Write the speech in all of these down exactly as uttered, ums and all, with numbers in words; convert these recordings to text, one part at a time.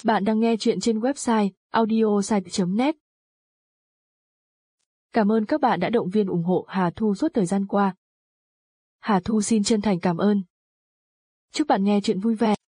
Bạn đang nghe chuyện trên website audiosite chấm net. Cảm ơn các bạn đã động viên ủng hộ Hà Thu suốt thời gian qua. Hà Thu xin chân thành cảm ơn. Chúc bạn nghe chuyện vui vẻ.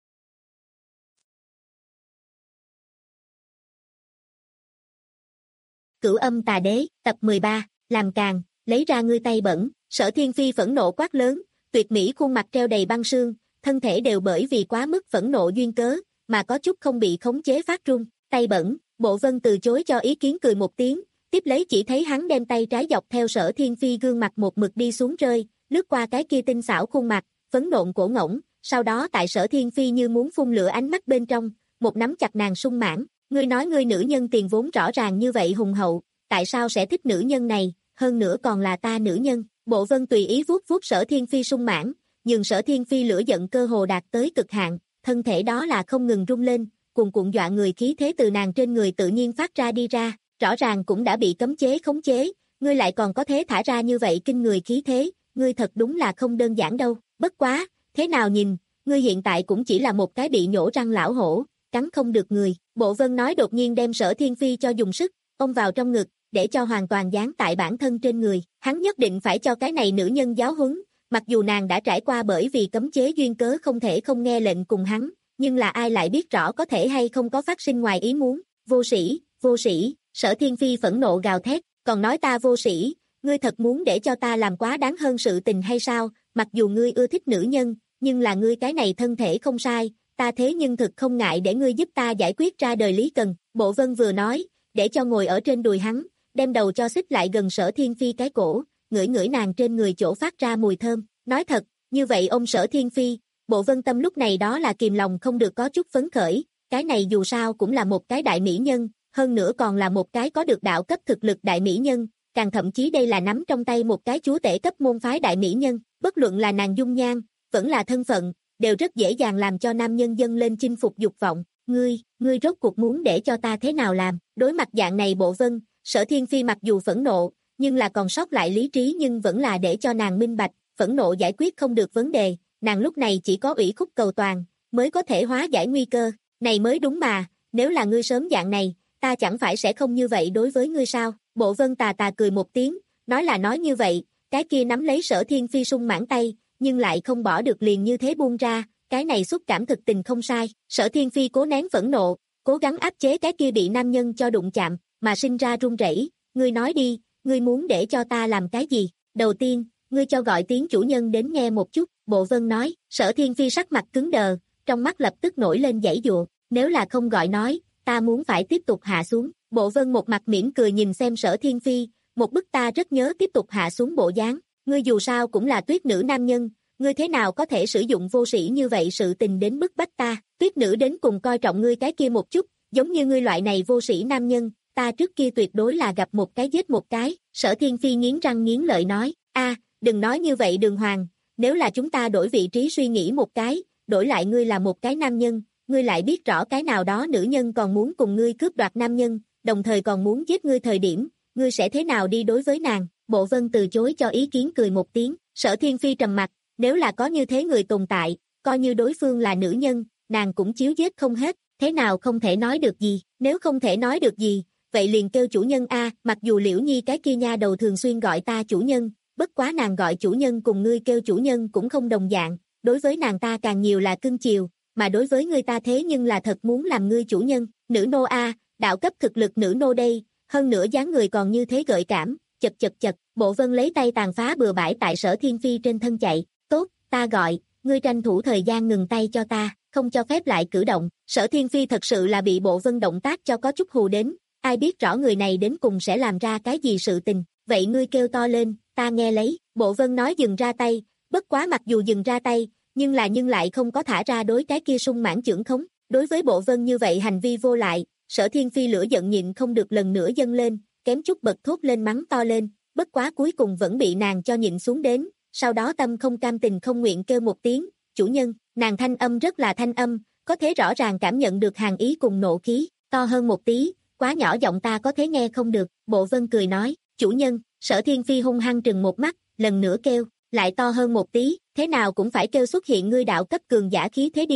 Cửu âm tà đế, tập mười ba, làm càng, lấy ra ngươi tay bẩn, Sở Thiên Phi phẫn nộ quát lớn, tuyệt mỹ khuôn mặt treo đầy băng sương, thân thể đều bởi vì quá mức phẫn nộ duyên cớ, mà có chút không bị khống chế phát run, tay bẩn, Bộ Vân từ chối cho ý kiến cười một tiếng, tiếp lấy chỉ thấy hắn đem tay trái dọc theo Sở Thiên Phi gương mặt một mực đi xuống rơi, lướt qua cái kia tinh xảo khuôn mặt, phấn nộn cổ ngỗng, sau đó tại Sở Thiên Phi như muốn phun lửa ánh mắt bên trong, một nắm chặt nàng sung mãn, ngươi nói ngươi nữ nhân tiền vốn rõ ràng như vậy hùng hậu, tại sao sẽ thích nữ nhân này, hơn nữa còn là ta nữ nhân, Bộ Vân tùy ý vuốt vuốt Sở Thiên Phi sung mãn, nhưng Sở Thiên Phi lửa giận cơ hồ đạt tới cực hạn, thân thể đó là không ngừng rung lên, cuồn cuộn dọa người khí thế từ nàng trên người tự nhiên phát ra đi ra, rõ ràng cũng đã bị cấm chế khống chế, ngươi lại còn có thể thả ra như vậy kinh người khí thế, ngươi thật đúng là không đơn giản đâu, bất quá, thế nào nhìn, ngươi hiện tại cũng chỉ là một cái bị nhổ răng lão hổ, cắn không được người, Bộ Vân nói đột nhiên đem Sở Thiên Phi cho dùng sức, ôm vào trong ngực, để cho hoàn toàn dán tại bản thân trên người, hắn nhất định phải cho cái này nữ nhân giáo huấn, mặc dù nàng đã trải qua bởi vì cấm chế duyên cớ không thể không nghe lệnh cùng hắn, nhưng là ai lại biết rõ có thể hay không có phát sinh ngoài ý muốn, vô sĩ, vô sĩ, Sở Thiên Phi phẫn nộ gào thét, còn nói ta vô sĩ, ngươi thật muốn để cho ta làm quá đáng hơn sự tình hay sao, mặc dù ngươi ưa thích nữ nhân, nhưng là ngươi cái này thân thể không sai, ta thế nhưng thực không ngại để ngươi giúp ta giải quyết ra đời lý cần, Bộ Vân vừa nói, để cho ngồi ở trên đùi hắn, đem đầu cho xích lại gần Sở Thiên Phi cái cổ, ngửi ngửi nàng trên người chỗ phát ra mùi thơm, nói thật, như vậy ôm Sở Thiên Phi, Bộ Vân tâm lúc này đó là kìm lòng không được có chút phấn khởi, cái này dù sao cũng là một cái đại mỹ nhân, hơn nữa còn là một cái có được đạo cấp thực lực đại mỹ nhân, càng thậm chí đây là nắm trong tay một cái chúa tể cấp môn phái đại mỹ nhân, bất luận là nàng dung nhan, vẫn là thân phận, đều rất dễ dàng làm cho nam nhân dâng lên chinh phục dục vọng, ngươi, ngươi rốt cuộc muốn để cho ta thế nào làm, đối mặt dạng này Bộ Vân, Sở Thiên Phi mặc dù phẫn nộ, nhưng là còn sót lại lý trí nhưng vẫn là để cho nàng minh bạch, phẫn nộ giải quyết không được vấn đề, nàng lúc này chỉ có ủy khúc cầu toàn, mới có thể hóa giải nguy cơ, này mới đúng mà, nếu là ngươi sớm dạng này, ta chẳng phải sẽ không như vậy đối với ngươi sao, Bộ Vân tà tà cười một tiếng, nói là nói như vậy, cái kia nắm lấy Sở Thiên Phi sung mãn tay, nhưng lại không bỏ được liền như thế buông ra, cái này xúc cảm thực tình không sai, Sở Thiên Phi cố nén phẫn nộ, cố gắng áp chế cái kia bị nam nhân cho đụng chạm, mà sinh ra run rẩy, ngươi nói đi, ngươi muốn để cho ta làm cái gì, đầu tiên, ngươi cho gọi tiếng chủ nhân đến nghe một chút, Bộ Vân nói, Sở Thiên Phi sắc mặt cứng đờ, trong mắt lập tức nổi lên giãy giụa, nếu là không gọi nói, ta muốn phải tiếp tục hạ xuống, Bộ Vân một mặt mỉm cười nhìn xem Sở Thiên Phi, một bức ta rất nhớ tiếp tục hạ xuống bộ dáng, ngươi dù sao cũng là tuyết nữ nam nhân, ngươi thế nào có thể sử dụng vô sĩ như vậy sự tình đến bức bách ta, tuyết nữ đến cùng coi trọng ngươi cái kia một chút, giống như ngươi loại này vô sĩ nam nhân, ta trước kia tuyệt đối là gặp một cái giết một cái, Sở Thiên Phi nghiến răng nghiến lợi nói, a, đừng nói như vậy Đường Hoàng, nếu là chúng ta đổi vị trí suy nghĩ một cái, đổi lại ngươi là một cái nam nhân, ngươi lại biết rõ cái nào đó nữ nhân còn muốn cùng ngươi cướp đoạt nam nhân, đồng thời còn muốn giết ngươi thời điểm, ngươi sẽ thế nào đi đối với nàng, Bộ Vân từ chối cho ý kiến cười một tiếng, Sở Thiên Phi trầm mặt, nếu là có như thế người tồn tại, coi như đối phương là nữ nhân, nàng cũng chiếu giết không hết, thế nào không thể nói được gì, nếu không thể nói được gì, vậy liền kêu chủ nhân a, mặc dù Liễu Nhi cái kia nha đầu thường xuyên gọi ta chủ nhân, bất quá nàng gọi chủ nhân cùng ngươi kêu chủ nhân cũng không đồng dạng, đối với nàng ta càng nhiều là cưng chiều, mà đối với ngươi ta thế nhưng là thật muốn làm ngươi chủ nhân, nữ nô a, đạo cấp thực lực nữ nô đây, hơn nữa dáng người còn như thế gợi cảm, chật chật chật, Bộ Vân lấy tay tàn phá bừa bãi tại Sở Thiên Phi trên thân chạy, tốt, ta gọi, ngươi tranh thủ thời gian ngừng tay cho ta, không cho phép lại cử động, Sở Thiên Phi thật sự là bị Bộ Vân động tác cho có chút hù đến, ai biết rõ người này đến cùng sẽ làm ra cái gì sự tình, vậy ngươi kêu to lên, ta nghe lấy, Bộ Vân nói dừng ra tay, bất quá mặc dù dừng ra tay, nhưng là nhưng lại không có thả ra đối cái kia sung mãn chưởng khống, đối với Bộ Vân như vậy hành vi vô lại, Sở Thiên Phi lửa giận nhịn không được lần nữa dâng lên, kém chút bật thốt lên mắng to lên, bất quá cuối cùng vẫn bị nàng cho nhịn xuống đến, sau đó tâm không cam tình không nguyện kêu một tiếng, chủ nhân, nàng thanh âm rất là thanh âm, có thể rõ ràng cảm nhận được hàn ý cùng nộ khí, to hơn một tí, quá nhỏ giọng ta có thể nghe không được, Bộ Vân cười nói, chủ nhân, Sở Thiên Phi hung hăng trừng một mắt, lần nữa kêu, lại to hơn một tí, thế nào cũng phải kêu xuất hiện ngươi đạo cấp cường giả khí thế đi,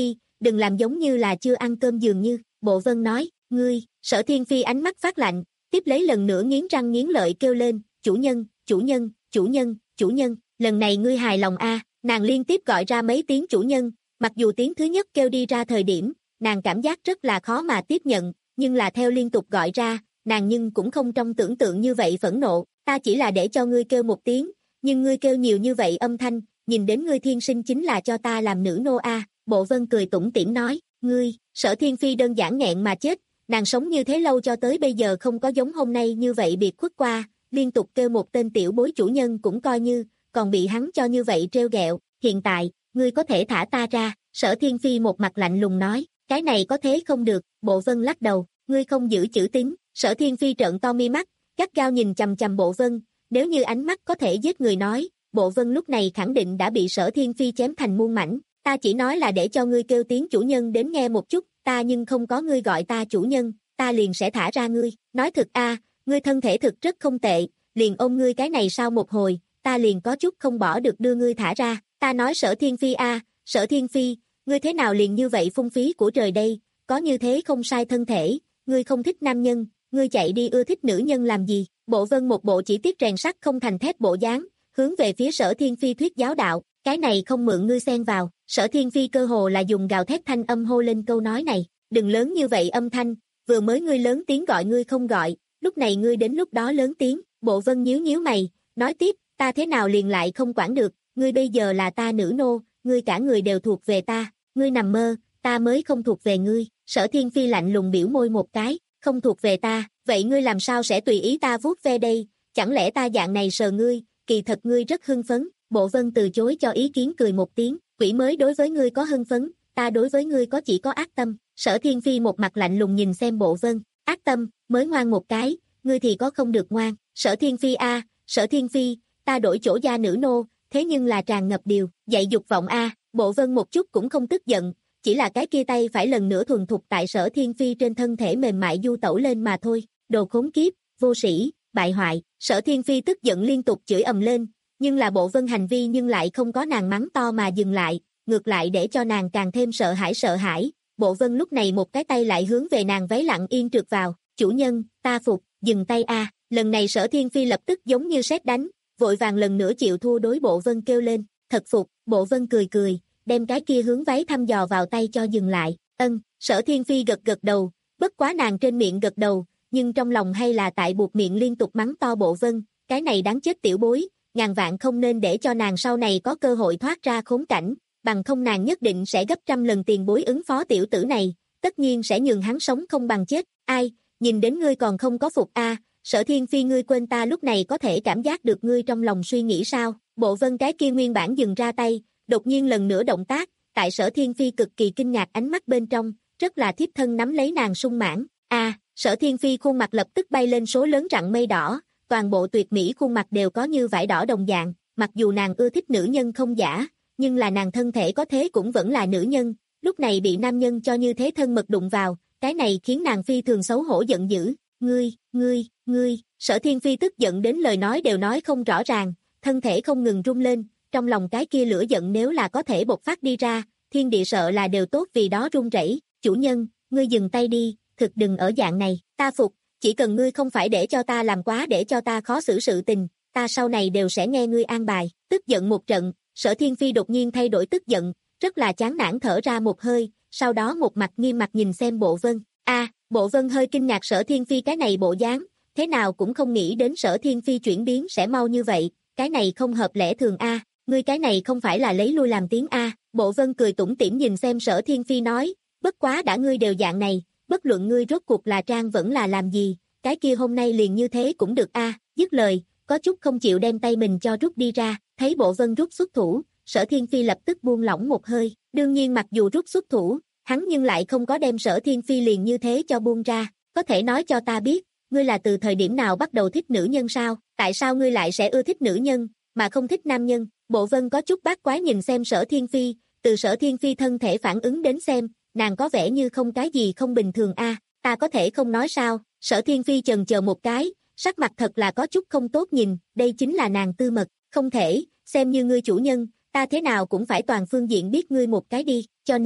đừng làm giống như là chưa ăn cơm dường như, Bộ Vân nói, ngươi, Sở Thiên Phi ánh mắt phát lạnh, tiếp lấy lần nữa nghiến răng nghiến lợi kêu lên, chủ nhân, chủ nhân, chủ nhân, chủ nhân, lần này ngươi hài lòng a? Nàng liên tiếp gọi ra mấy tiếng chủ nhân, mặc dù tiếng thứ nhất kêu đi ra thời điểm, nàng cảm giác rất là khó mà tiếp nhận, nhưng là theo liên tục gọi ra, nàng nhưng cũng không trong tưởng tượng như vậy phẫn nộ, ta chỉ là để cho ngươi kêu một tiếng, nhưng ngươi kêu nhiều như vậy âm thanh, nhìn đến ngươi thiên sinh chính là cho ta làm nữ nô a. Bộ Vân cười tủm tỉm nói, ngươi, Sở Thiên Phi đơn giản nghẹn mà chết, nàng sống như thế lâu cho tới bây giờ không có giống hôm nay như vậy biệt khuất qua, liên tục kêu một tên tiểu bối chủ nhân cũng coi như, còn bị hắn cho như vậy trêu ghẹo, hiện tại, ngươi có thể thả ta ra, Sở Thiên Phi một mặt lạnh lùng nói, cái này có thế không được, Bộ Vân lắc đầu, ngươi không giữ chữ tín, Sở Thiên Phi trợn to mi mắt, gắt gao nhìn chằm chằm Bộ Vân, nếu như ánh mắt có thể giết người nói, Bộ Vân lúc này khẳng định đã bị Sở Thiên Phi chém thành muôn mảnh, ta chỉ nói là để cho ngươi kêu tiếng chủ nhân đến nghe một chút, ta nhưng không có ngươi gọi ta chủ nhân, ta liền sẽ thả ra ngươi, nói thực a, ngươi thân thể thực rất không tệ, liền ôm ngươi cái này sau một hồi, ta liền có chút không bỏ được đưa ngươi thả ra, ta nói Sở Thiên Phi a, Sở Thiên Phi, ngươi thế nào liền như vậy phung phí của trời đây, có như thế không sai thân thể, ngươi không thích nam nhân, ngươi chạy đi ưa thích nữ nhân làm gì, Bộ Vân một bộ chỉ tiếc rèn sắt không thành thép bộ dáng, hướng về phía Sở Thiên Phi thuyết giáo đạo, cái này không mượn ngươi xen vào, Sở Thiên Phi cơ hồ là dùng gào thét thanh âm hô lên câu nói này, đừng lớn như vậy âm thanh, vừa mới ngươi lớn tiếng gọi ngươi không gọi, lúc này ngươi đến lúc đó lớn tiếng, Bộ Vân nhíu nhíu mày, nói tiếp, ta thế nào liền lại không quản được, ngươi bây giờ là ta nữ nô, ngươi cả người đều thuộc về ta, ngươi nằm mơ, ta mới không thuộc về ngươi, Sở Thiên Phi lạnh lùng biểu môi một cái, không thuộc về ta, vậy ngươi làm sao sẽ tùy ý ta vuốt ve đây, chẳng lẽ ta dạng này sờ ngươi, kỳ thật ngươi rất hưng phấn, Bộ Vân từ chối cho ý kiến cười một tiếng, quỷ mới đối với ngươi có hưng phấn, ta đối với ngươi có chỉ có ác tâm, Sở Thiên Phi một mặt lạnh lùng nhìn xem Bộ Vân, ác tâm, mới ngoan một cái, ngươi thì có không được ngoan, Sở Thiên Phi a, Sở Thiên Phi, ta đổi chỗ gia nữ nô, thế nhưng là tràn ngập điều, dạy dục vọng a, Bộ Vân một chút cũng không tức giận, chỉ là cái kia tay phải lần nữa thuần thục tại Sở Thiên Phi trên thân thể mềm mại du tẩu lên mà thôi, đồ khốn kiếp, vô sĩ, bại hoại, Sở Thiên Phi tức giận liên tục chửi ầm lên, nhưng là Bộ Vân hành vi nhưng lại không có nàng mắng to mà dừng lại, ngược lại để cho nàng càng thêm sợ hãi sợ hãi, Bộ Vân lúc này một cái tay lại hướng về nàng váy lặng yên trượt vào, chủ nhân, ta phục, dừng tay a, lần này Sở Thiên Phi lập tức giống như sét đánh, vội vàng lần nữa chịu thua đối Bộ Vân kêu lên, thật phục, Bộ Vân cười cười, đem cái kia hướng váy thăm dò vào tay cho dừng lại, ân, Sở Thiên Phi gật gật đầu, bất quá nàng trên miệng gật đầu, nhưng trong lòng hay là tại buộc miệng liên tục mắng to Bộ Vân, cái này đáng chết tiểu bối, ngàn vạn không nên để cho nàng sau này có cơ hội thoát ra khốn cảnh, bằng không nàng nhất định sẽ gấp trăm lần tiền bối ứng phó tiểu tử này, tất nhiên sẽ nhường hắn sống không bằng chết, ai, nhìn đến ngươi còn không có phục a, Sở Thiên Phi ngươi quên ta lúc này có thể cảm giác được ngươi trong lòng suy nghĩ sao, Bộ Vân cái kia nguyên bản dừng ra tay, đột nhiên lần nữa động tác, tại Sở Thiên Phi cực kỳ kinh ngạc ánh mắt bên trong, rất là thiếp thân nắm lấy nàng sung mãn, a, Sở Thiên Phi khuôn mặt lập tức bay lên số lớn rặng mây đỏ, toàn bộ tuyệt mỹ khuôn mặt đều có như vải đỏ đồng dạng, mặc dù nàng ưa thích nữ nhân không giả, nhưng là nàng thân thể có thế cũng vẫn là nữ nhân, lúc này bị nam nhân cho như thế thân mật đụng vào, cái này khiến nàng phi thường xấu hổ giận dữ, ngươi, ngươi, ngươi, Sở Thiên Phi tức giận đến lời nói đều nói không rõ ràng, thân thể không ngừng rung lên, trong lòng cái kia lửa giận nếu là có thể bộc phát đi ra, thiên địa sợ là đều tốt vì đó run rẩy, chủ nhân, ngươi dừng tay đi, thực đừng ở dạng này, ta phục, chỉ cần ngươi không phải để cho ta làm quá để cho ta khó xử sự tình, ta sau này đều sẽ nghe ngươi an bài, tức giận một trận, Sở Thiên Phi đột nhiên thay đổi tức giận, rất là chán nản thở ra một hơi, sau đó một mặt nghiêm mặt nhìn xem Bộ Vân, a, Bộ Vân hơi kinh ngạc Sở Thiên Phi cái này bộ dáng, thế nào cũng không nghĩ đến Sở Thiên Phi chuyển biến sẽ mau như vậy, cái này không hợp lẽ thường a, ngươi cái này không phải là lấy lui làm tiếng a, Bộ Vân cười tủm tỉm nhìn xem Sở Thiên Phi nói, bất quá đã ngươi đều dạng này, bất luận ngươi rốt cuộc là trang vẫn là làm gì, cái kia hôm nay liền như thế cũng được a, dứt lời, có chút không chịu đem tay mình cho rút đi ra, thấy Bộ Vân rút xuất thủ, Sở Thiên Phi lập tức buông lỏng một hơi, đương nhiên mặc dù rút xuất thủ, hắn nhưng lại không có đem Sở Thiên Phi liền như thế cho buông ra, có thể nói cho ta biết, ngươi là từ thời điểm nào bắt đầu thích nữ nhân sao, tại sao ngươi lại sẽ ưa thích nữ nhân, mà không thích nam nhân, Bộ Vân có chút bát quái nhìn xem Sở Thiên Phi, từ Sở Thiên Phi thân thể phản ứng đến xem, nàng có vẻ như không cái gì không bình thường a, ta có thể không nói sao, Sở Thiên Phi chần chờ một cái, sắc mặt thật là có chút không tốt nhìn, đây chính là nàng tư mật, không thể, xem như ngươi chủ nhân, ta thế nào cũng phải toàn phương diện biết ngươi một cái đi, cho nên,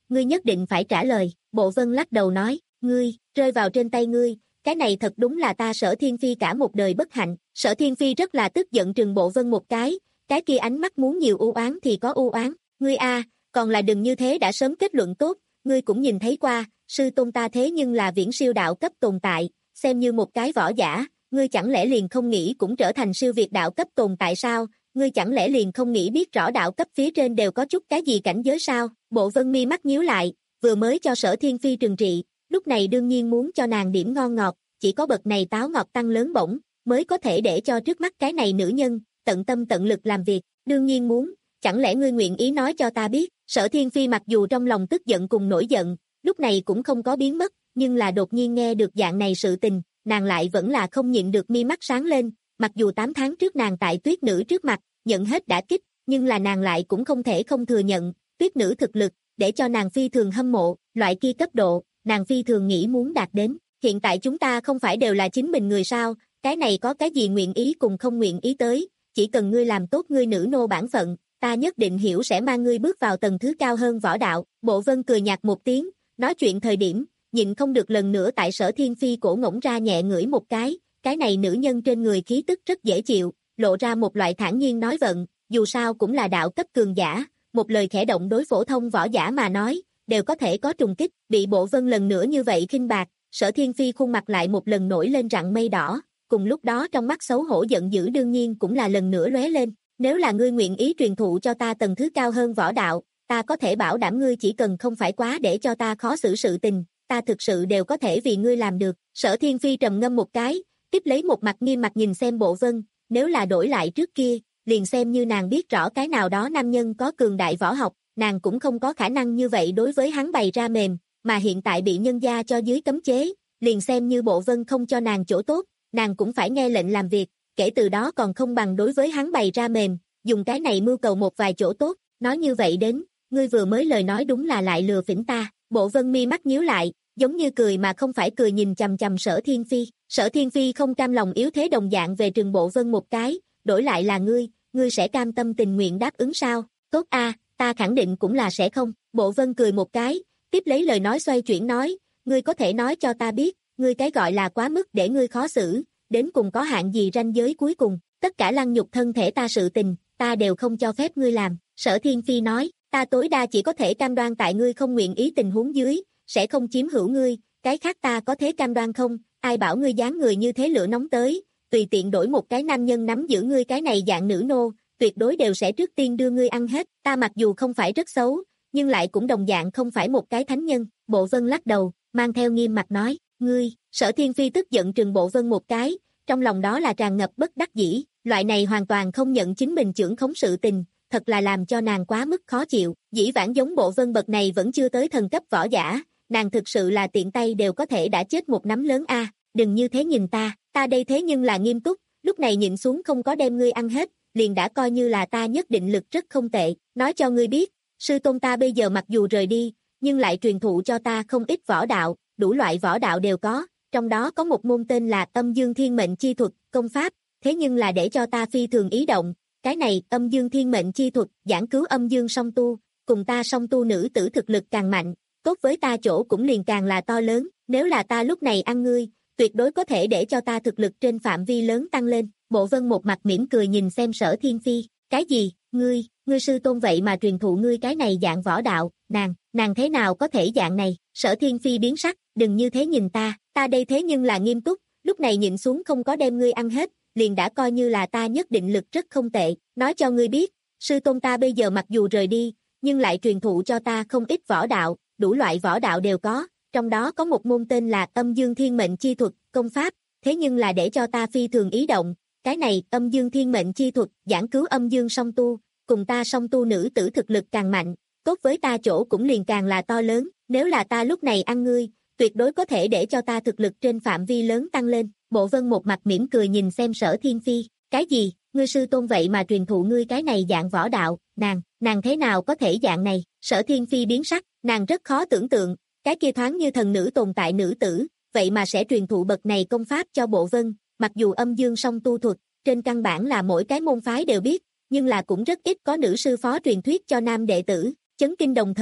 ngươi nhất định phải trả lời. Bộ Vân lắc đầu nói, ngươi, rơi vào trên tay ngươi, cái này thật đúng là ta Sở Thiên Phi cả một đời bất hạnh. Sở Thiên Phi rất là tức giận trừng Bộ Vân một cái, cái kia ánh mắt muốn nhiều u oán thì có u oán, ngươi a, còn là đừng như thế đã sớm kết luận tốt, ngươi cũng nhìn thấy qua, sư tôn ta thế nhưng là viễn siêu đạo cấp tồn tại, xem như một cái võ giả, ngươi chẳng lẽ liền không nghĩ cũng trở thành siêu việt đạo cấp tồn tại sao, ngươi chẳng lẽ liền không nghĩ biết rõ đạo cấp phía trên đều có chút cái gì cảnh giới sao? Bộ Vân mi mắt nhíu lại, vừa mới cho Sở Thiên Phi trừng trị, lúc này đương nhiên muốn cho nàng điểm ngon ngọt, chỉ có bậc này táo ngọt tăng lớn bổng, mới có thể để cho trước mắt cái này nữ nhân, tận tâm tận lực làm việc, đương nhiên muốn, chẳng lẽ ngươi nguyện ý nói cho ta biết? Sở Thiên Phi mặc dù trong lòng tức giận cùng nổi giận, lúc này cũng không có biến mất, nhưng là đột nhiên nghe được dạng này sự tình, nàng lại vẫn là không nhịn được mi mắt sáng lên, mặc dù tám tháng trước nàng tại tuyết nữ trước mặt, nhận hết đả kích, nhưng là nàng lại cũng không thể không thừa nhận, tuyết nữ thực lực, để cho nàng phi thường hâm mộ, loại kia cấp độ, nàng phi thường nghĩ muốn đạt đến, hiện tại chúng ta không phải đều là chính mình người sao, cái này có cái gì nguyện ý cùng không nguyện ý tới, chỉ cần ngươi làm tốt ngươi nữ nô bản phận, ta nhất định hiểu sẽ mang ngươi bước vào tầng thứ cao hơn võ đạo. Bộ Vân cười nhạt một tiếng, nói chuyện thời điểm, nhịn không được lần nữa tại Sở Thiên Phi cổ ngỗng ra nhẹ ngửi một cái, cái này nữ nhân trên người khí tức rất dễ chịu, lộ ra một loại thản nhiên nói vận, dù sao cũng là đạo cấp cường giả, một lời khẽ động đối phổ thông võ giả mà nói, đều có thể có trùng kích, bị Bộ Vân lần nữa như vậy khinh bạc, Sở Thiên Phi khuôn mặt lại một lần nổi lên rặng mây đỏ, cùng lúc đó trong mắt xấu hổ giận dữ đương nhiên cũng là lần nữa lóe lên, nếu là ngươi nguyện ý truyền thụ cho ta tầng thứ cao hơn võ đạo, ta có thể bảo đảm ngươi chỉ cần không phải quá để cho ta khó xử sự tình, ta thực sự đều có thể vì ngươi làm được. Sở Thiên Phi trầm ngâm một cái, tiếp lấy một mặt nghiêm mặt nhìn xem Bộ Vân, nếu là đổi lại trước kia, liền xem như nàng biết rõ cái nào đó nam nhân có cường đại võ học, nàng cũng không có khả năng như vậy đối với hắn bày ra mềm, mà hiện tại bị nhân gia cho dưới cấm chế, liền xem như Bộ Vân không cho nàng chỗ tốt, nàng cũng phải nghe lệnh làm việc, kể từ đó còn không bằng đối với hắn bày ra mềm, dùng cái này mưu cầu một vài chỗ tốt, nói như vậy đến, ngươi vừa mới lời nói đúng là lại lừa phỉnh ta. Bộ Vân mi mắt nhíu lại, giống như cười mà không phải cười nhìn chằm chằm Sở Thiên Phi. Sở Thiên Phi không cam lòng yếu thế đồng dạng về Trừng Bộ Vân một cái, đổi lại là ngươi, ngươi sẽ cam tâm tình nguyện đáp ứng sao? Tốt a, ta khẳng định cũng là sẽ không. Bộ Vân cười một cái, tiếp lấy lời nói xoay chuyển nói, ngươi có thể nói cho ta biết, ngươi cái gọi là quá mức để ngươi khó xử, đến cùng có hạn gì ranh giới cuối cùng, tất cả lăng nhục thân thể ta sự tình, ta đều không cho phép ngươi làm. Sở Thiên Phi nói, ta tối đa chỉ có thể cam đoan tại ngươi không nguyện ý tình huống dưới, sẽ không chiếm hữu ngươi, cái khác ta có thế cam đoan không? Ai bảo ngươi dáng người như thế lửa nóng tới, tùy tiện đổi một cái nam nhân nắm giữ ngươi cái này dạng nữ nô, tuyệt đối đều sẽ trước tiên đưa ngươi ăn hết, ta mặc dù không phải rất xấu, nhưng lại cũng đồng dạng không phải một cái thánh nhân. Bộ Vân lắc đầu, mang theo nghiêm mặt nói, ngươi. Sở Thiên Phi tức giận trừng Bộ Vân một cái, trong lòng đó là tràn ngập bất đắc dĩ, loại này hoàn toàn không nhận chính mình trưởng khống sự tình, thật là làm cho nàng quá mức khó chịu. Dĩ vãng giống Bộ Vân bậc này vẫn chưa tới thần cấp võ giả, nàng thực sự là tiện tay đều có thể đã chết một nắm lớn a. Đừng như thế nhìn ta, ta đây thế nhưng là nghiêm túc, lúc này nhịn xuống không có đem ngươi ăn hết, liền đã coi như là ta nhất định lực rất không tệ, nói cho ngươi biết, sư tôn ta bây giờ mặc dù rời đi, nhưng lại truyền thụ cho ta không ít võ đạo, đủ loại võ đạo đều có, trong đó có một môn tên là Âm Dương Thiên Mệnh Chi Thuật, công pháp, thế nhưng là để cho ta phi thường ý động, cái này Âm Dương Thiên Mệnh Chi Thuật, giảng cứu âm dương song tu, cùng ta song tu nữ tử thực lực càng mạnh, tốt với ta chỗ cũng liền càng là to lớn, nếu là ta lúc này ăn ngươi, tuyệt đối có thể để cho ta thực lực trên phạm vi lớn tăng lên. Bộ Vân một mặt mỉm cười nhìn xem Sở Thiên Phi, cái gì, ngươi, ngươi sư tôn vậy mà truyền thụ ngươi cái này dạng võ đạo, nàng, nàng thế nào có thể dạng này? Sở Thiên Phi biến sắc, đừng như thế nhìn ta, ta đây thế nhưng là nghiêm túc, lúc này nhịn xuống không có đem ngươi ăn hết, liền đã coi như là ta nhất định lực rất không tệ, nói cho ngươi biết, sư tôn ta bây giờ mặc dù rời đi, nhưng lại truyền thụ cho ta không ít võ đạo, đủ loại võ đạo đều có, trong đó có một môn tên là Âm Dương Thiên Mệnh Chi Thuật, công pháp, thế nhưng là để cho ta phi thường ý động, cái này Âm Dương Thiên Mệnh Chi Thuật, giảng cứu âm dương song tu, cùng ta song tu nữ tử thực lực càng mạnh, tốt với ta chỗ cũng liền càng là to lớn, nếu là ta lúc này ăn ngươi, tuyệt đối có thể để cho ta thực lực trên phạm vi lớn tăng lên. Bộ Vân một mặt mỉm cười nhìn xem Sở Thiên Phi, cái gì, ngươi sư tôn vậy mà truyền thụ ngươi cái này dạng võ đạo, nàng, nàng thế nào có thể dạng này? Sở Thiên Phi biến sắc, nàng rất khó tưởng tượng, cái kia thoáng như thần nữ tồn tại nữ tử, vậy mà sẽ truyền thụ bậc này công pháp cho Bộ Vân, mặc dù âm dương song tu thuật, trên căn bản là mỗi cái môn phái đều biết, nhưng là cũng rất ít có nữ sư phó truyền thuyết cho nam đệ tử. Chấn kinh đồng thời,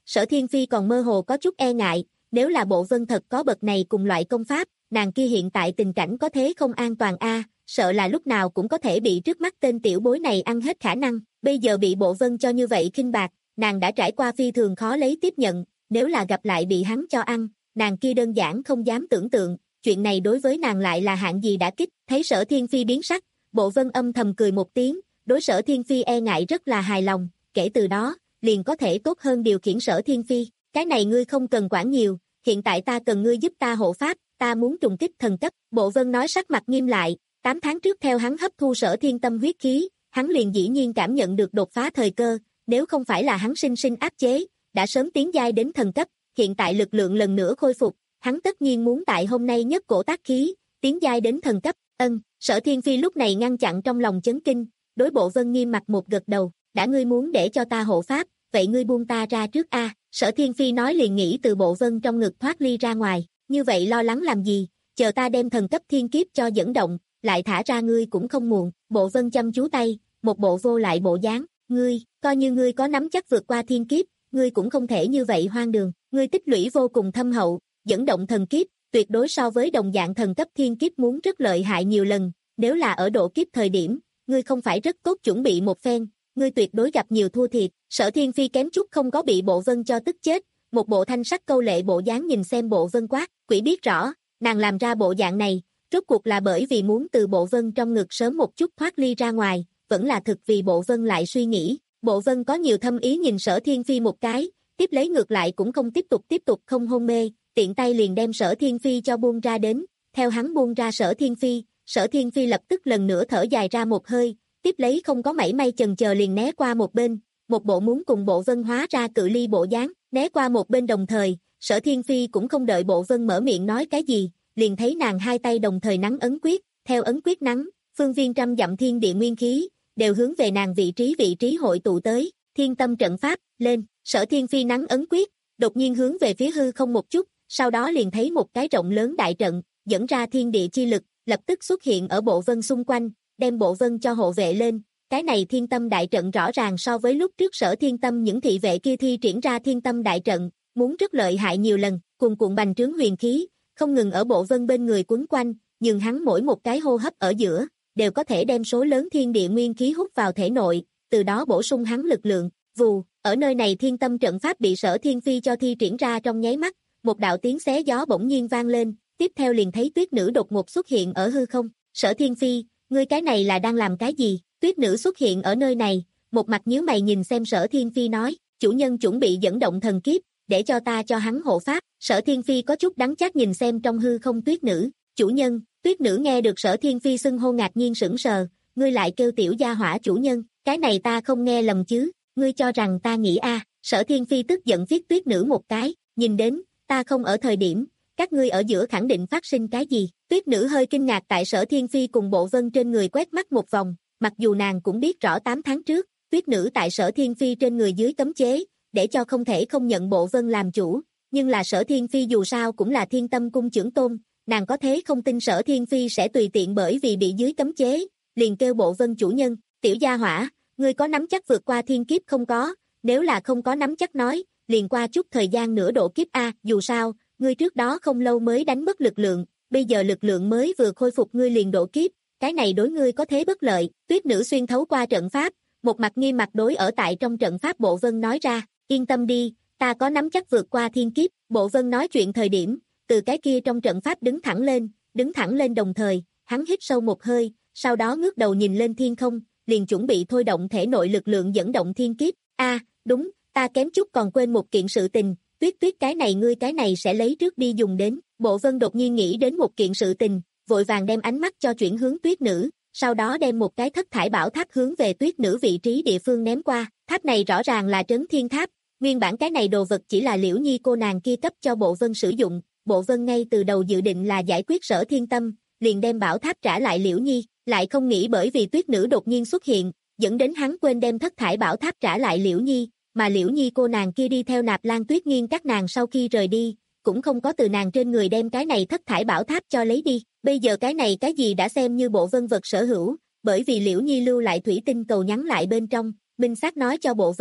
Sở Thiên Phi còn mơ hồ có chút e ngại, nếu là Bộ Vân thật có bậc này cùng loại công pháp, nàng kia hiện tại tình cảnh có thế không an toàn a, sợ là lúc nào cũng có thể bị trước mắt tên tiểu bối này ăn hết khả năng, bây giờ bị Bộ Vân cho như vậy khinh bạc, nàng đã trải qua phi thường khó lấy tiếp nhận, nếu là gặp lại bị hắn cho ăn, nàng kia đơn giản không dám tưởng tượng, chuyện này đối với nàng lại là hạng gì đã kích, thấy Sở Thiên Phi biến sắc, Bộ Vân âm thầm cười một tiếng, đối Sở Thiên Phi e ngại rất là hài lòng, kể từ đó, liền có thể tốt hơn điều khiển Sở Thiên Phi, cái này ngươi không cần quản nhiều, hiện tại ta cần ngươi giúp ta hộ pháp, ta muốn trùng kích thần cấp, Bộ Vân nói sắc mặt nghiêm lại, tám tháng trước theo hắn hấp thu Sở Thiên Tâm huyết khí, hắn liền dĩ nhiên cảm nhận được đột phá thời cơ, nếu không phải là hắn sinh sinh áp chế, đã sớm tiến giai đến thần cấp, hiện tại lực lượng lần nữa khôi phục, hắn tất nhiên muốn tại hôm nay nhất cổ tác khí, tiến giai đến thần cấp, ân, Sở Thiên Phi lúc này ngăn chặn trong lòng chấn kinh, đối Bộ Vân nghiêm mặt một gật đầu, đã ngươi muốn để cho ta hộ pháp, vậy ngươi buông ta ra trước a, Sở Thiên Phi nói liền nghĩ từ Bộ Vân trong ngực thoát ly ra ngoài, như vậy lo lắng làm gì, chờ ta đem thần cấp thiên kiếp cho dẫn động, lại thả ra ngươi cũng không muộn, Bộ Vân chăm chú tay, một bộ vô lại bộ dáng, ngươi, coi như ngươi có nắm chắc vượt qua thiên kiếp, ngươi cũng không thể như vậy hoang đường, ngươi tích lũy vô cùng thâm hậu, dẫn động thần kiếp, tuyệt đối so với đồng dạng thần cấp thiên kiếp muốn rất lợi hại nhiều lần, nếu là ở độ kiếp thời điểm, ngươi không phải rất tốt chuẩn bị một phen, ngươi tuyệt đối gặp nhiều thua thiệt, Sở Thiên Phi kém chút không có bị Bộ Vân cho tức chết, một bộ thanh sắc câu lệ bộ dáng nhìn xem Bộ Vân quát, quỷ biết rõ, nàng làm ra bộ dạng này, rốt cuộc là bởi vì muốn từ Bộ Vân trong ngực sớm một chút thoát ly ra ngoài, vẫn là thực vì Bộ Vân lại suy nghĩ, Bộ Vân có nhiều thâm ý nhìn Sở Thiên Phi một cái, tiếp lấy ngược lại cũng không tiếp tục tiếp tục không hôn mê, tiện tay liền đem Sở Thiên Phi cho buông ra đến, theo hắn buông ra Sở Thiên Phi, Sở Thiên Phi lập tức lần nữa thở dài ra một hơi, tiếp lấy không có mảy may chần chờ liền né qua một bên, một bộ muốn cùng Bộ Vân hóa ra cự ly bộ dáng, né qua một bên đồng thời, Sở Thiên Phi cũng không đợi Bộ Vân mở miệng nói cái gì, liền thấy nàng hai tay đồng thời nắn ấn quyết, theo ấn quyết nắn, phương viên trăm dặm thiên địa nguyên khí, đều hướng về nàng vị trí vị trí hội tụ tới, thiên tâm trận pháp, lên, Sở Thiên Phi nắn ấn quyết, đột nhiên hướng về phía hư không một chút, sau đó liền thấy một cái rộng lớn đại trận, dẫn ra thiên địa chi lực, lập tức xuất hiện ở Bộ Vân xung quanh, đem Bộ Vân cho hộ vệ lên, cái này thiên tâm đại trận rõ ràng so với lúc trước Sở Thiên Tâm những thị vệ kia thi triển ra thiên tâm đại trận, muốn rất lợi hại nhiều lần, cuồn cuộn bành trướng huyền khí, không ngừng ở Bộ Vân bên người quấn quanh, nhưng hắn mỗi một cái hô hấp ở giữa, đều có thể đem số lớn thiên địa nguyên khí hút vào thể nội, từ đó bổ sung hắn lực lượng, vù, ở nơi này thiên tâm trận pháp bị Sở Thiên Phi cho thi triển ra trong nháy mắt, một đạo tiếng xé gió bỗng nhiên vang lên, tiếp theo liền thấy tuyết nữ đột ngột xuất hiện ở hư không, Sở Thiên Phi, ngươi cái này là đang làm cái gì, tuyết nữ xuất hiện ở nơi này, một mặt nhíu mày nhìn xem Sở Thiên Phi nói, chủ nhân chuẩn bị dẫn động thần kiếp, để cho ta cho hắn hộ pháp, Sở Thiên Phi có chút đắng chát nhìn xem trong hư không tuyết nữ, chủ nhân, tuyết nữ nghe được Sở Thiên Phi xưng hô ngạc nhiên sững sờ, ngươi lại kêu tiểu gia hỏa chủ nhân, cái này ta không nghe lầm chứ, ngươi cho rằng ta nghĩ a? Sở Thiên Phi tức giận viết tuyết nữ một cái, nhìn đến, ta không ở thời điểm, các ngươi ở giữa khẳng định phát sinh cái gì, tuyết nữ hơi kinh ngạc tại Sở Thiên Phi cùng Bộ Vân trên người quét mắt một vòng, mặc dù nàng cũng biết rõ tám tháng trước, tuyết nữ tại Sở Thiên Phi trên người dưới cấm chế, để cho không thể không nhận Bộ Vân làm chủ, nhưng là Sở Thiên Phi dù sao cũng là thiên tâm cung trưởng tôn, nàng có thế không tin Sở Thiên Phi sẽ tùy tiện bởi vì bị dưới cấm chế, liền kêu Bộ Vân chủ nhân, tiểu gia hỏa, ngươi có nắm chắc vượt qua thiên kiếp không có, nếu là không có nắm chắc nói, liền qua chút thời gian nữa độ kiếp a, dù sao, ngươi trước đó không lâu mới đánh mất lực lượng, bây giờ lực lượng mới vừa khôi phục ngươi liền độ kiếp, cái này đối ngươi có thế bất lợi, tuyết nữ xuyên thấu qua trận pháp, một mặt nghiêm mặt đối ở tại trong trận pháp Bộ Vân nói ra, yên tâm đi, ta có nắm chắc vượt qua thiên kiếp, Bộ Vân nói chuyện thời điểm, từ cái kia trong trận pháp đứng thẳng lên, đứng thẳng lên đồng thời, hắn hít sâu một hơi, sau đó ngước đầu nhìn lên thiên không, liền chuẩn bị thôi động thể nội lực lượng dẫn động thiên kiếp, a, đúng, ta kém chút còn quên một kiện sự tình, tuyết tuyết cái này ngươi cái này sẽ lấy trước đi dùng đến, Bộ Vân đột nhiên nghĩ đến một kiện sự tình, vội vàng đem ánh mắt cho chuyển hướng tuyết nữ, sau đó đem một cái thất thải bảo tháp hướng về tuyết nữ vị trí địa phương ném qua, tháp này rõ ràng là trấn thiên tháp, nguyên bản cái này đồ vật chỉ là Liễu Nhi cô nàng kia cấp cho Bộ Vân sử dụng, Bộ Vân ngay từ đầu dự định là giải quyết Sở Thiên Tâm, liền đem bảo tháp trả lại Liễu Nhi, lại không nghĩ bởi vì tuyết nữ đột nhiên xuất hiện, dẫn đến hắn quên đem thất thải bảo tháp trả lại Liễu Nhi, mà Liễu Nhi cô nàng kia đi theo Nạp Lan Tuyết Nghiên các nàng sau khi rời đi, cũng không có từ nàng trên người đem cái này thất thải bảo tháp cho lấy đi, bây giờ cái này cái gì đã xem như Bộ Vân vật sở hữu, bởi vì Liễu Nhi lưu lại thủy tinh cầu nhắn lại bên trong, minh xác nói cho Bộ Vân,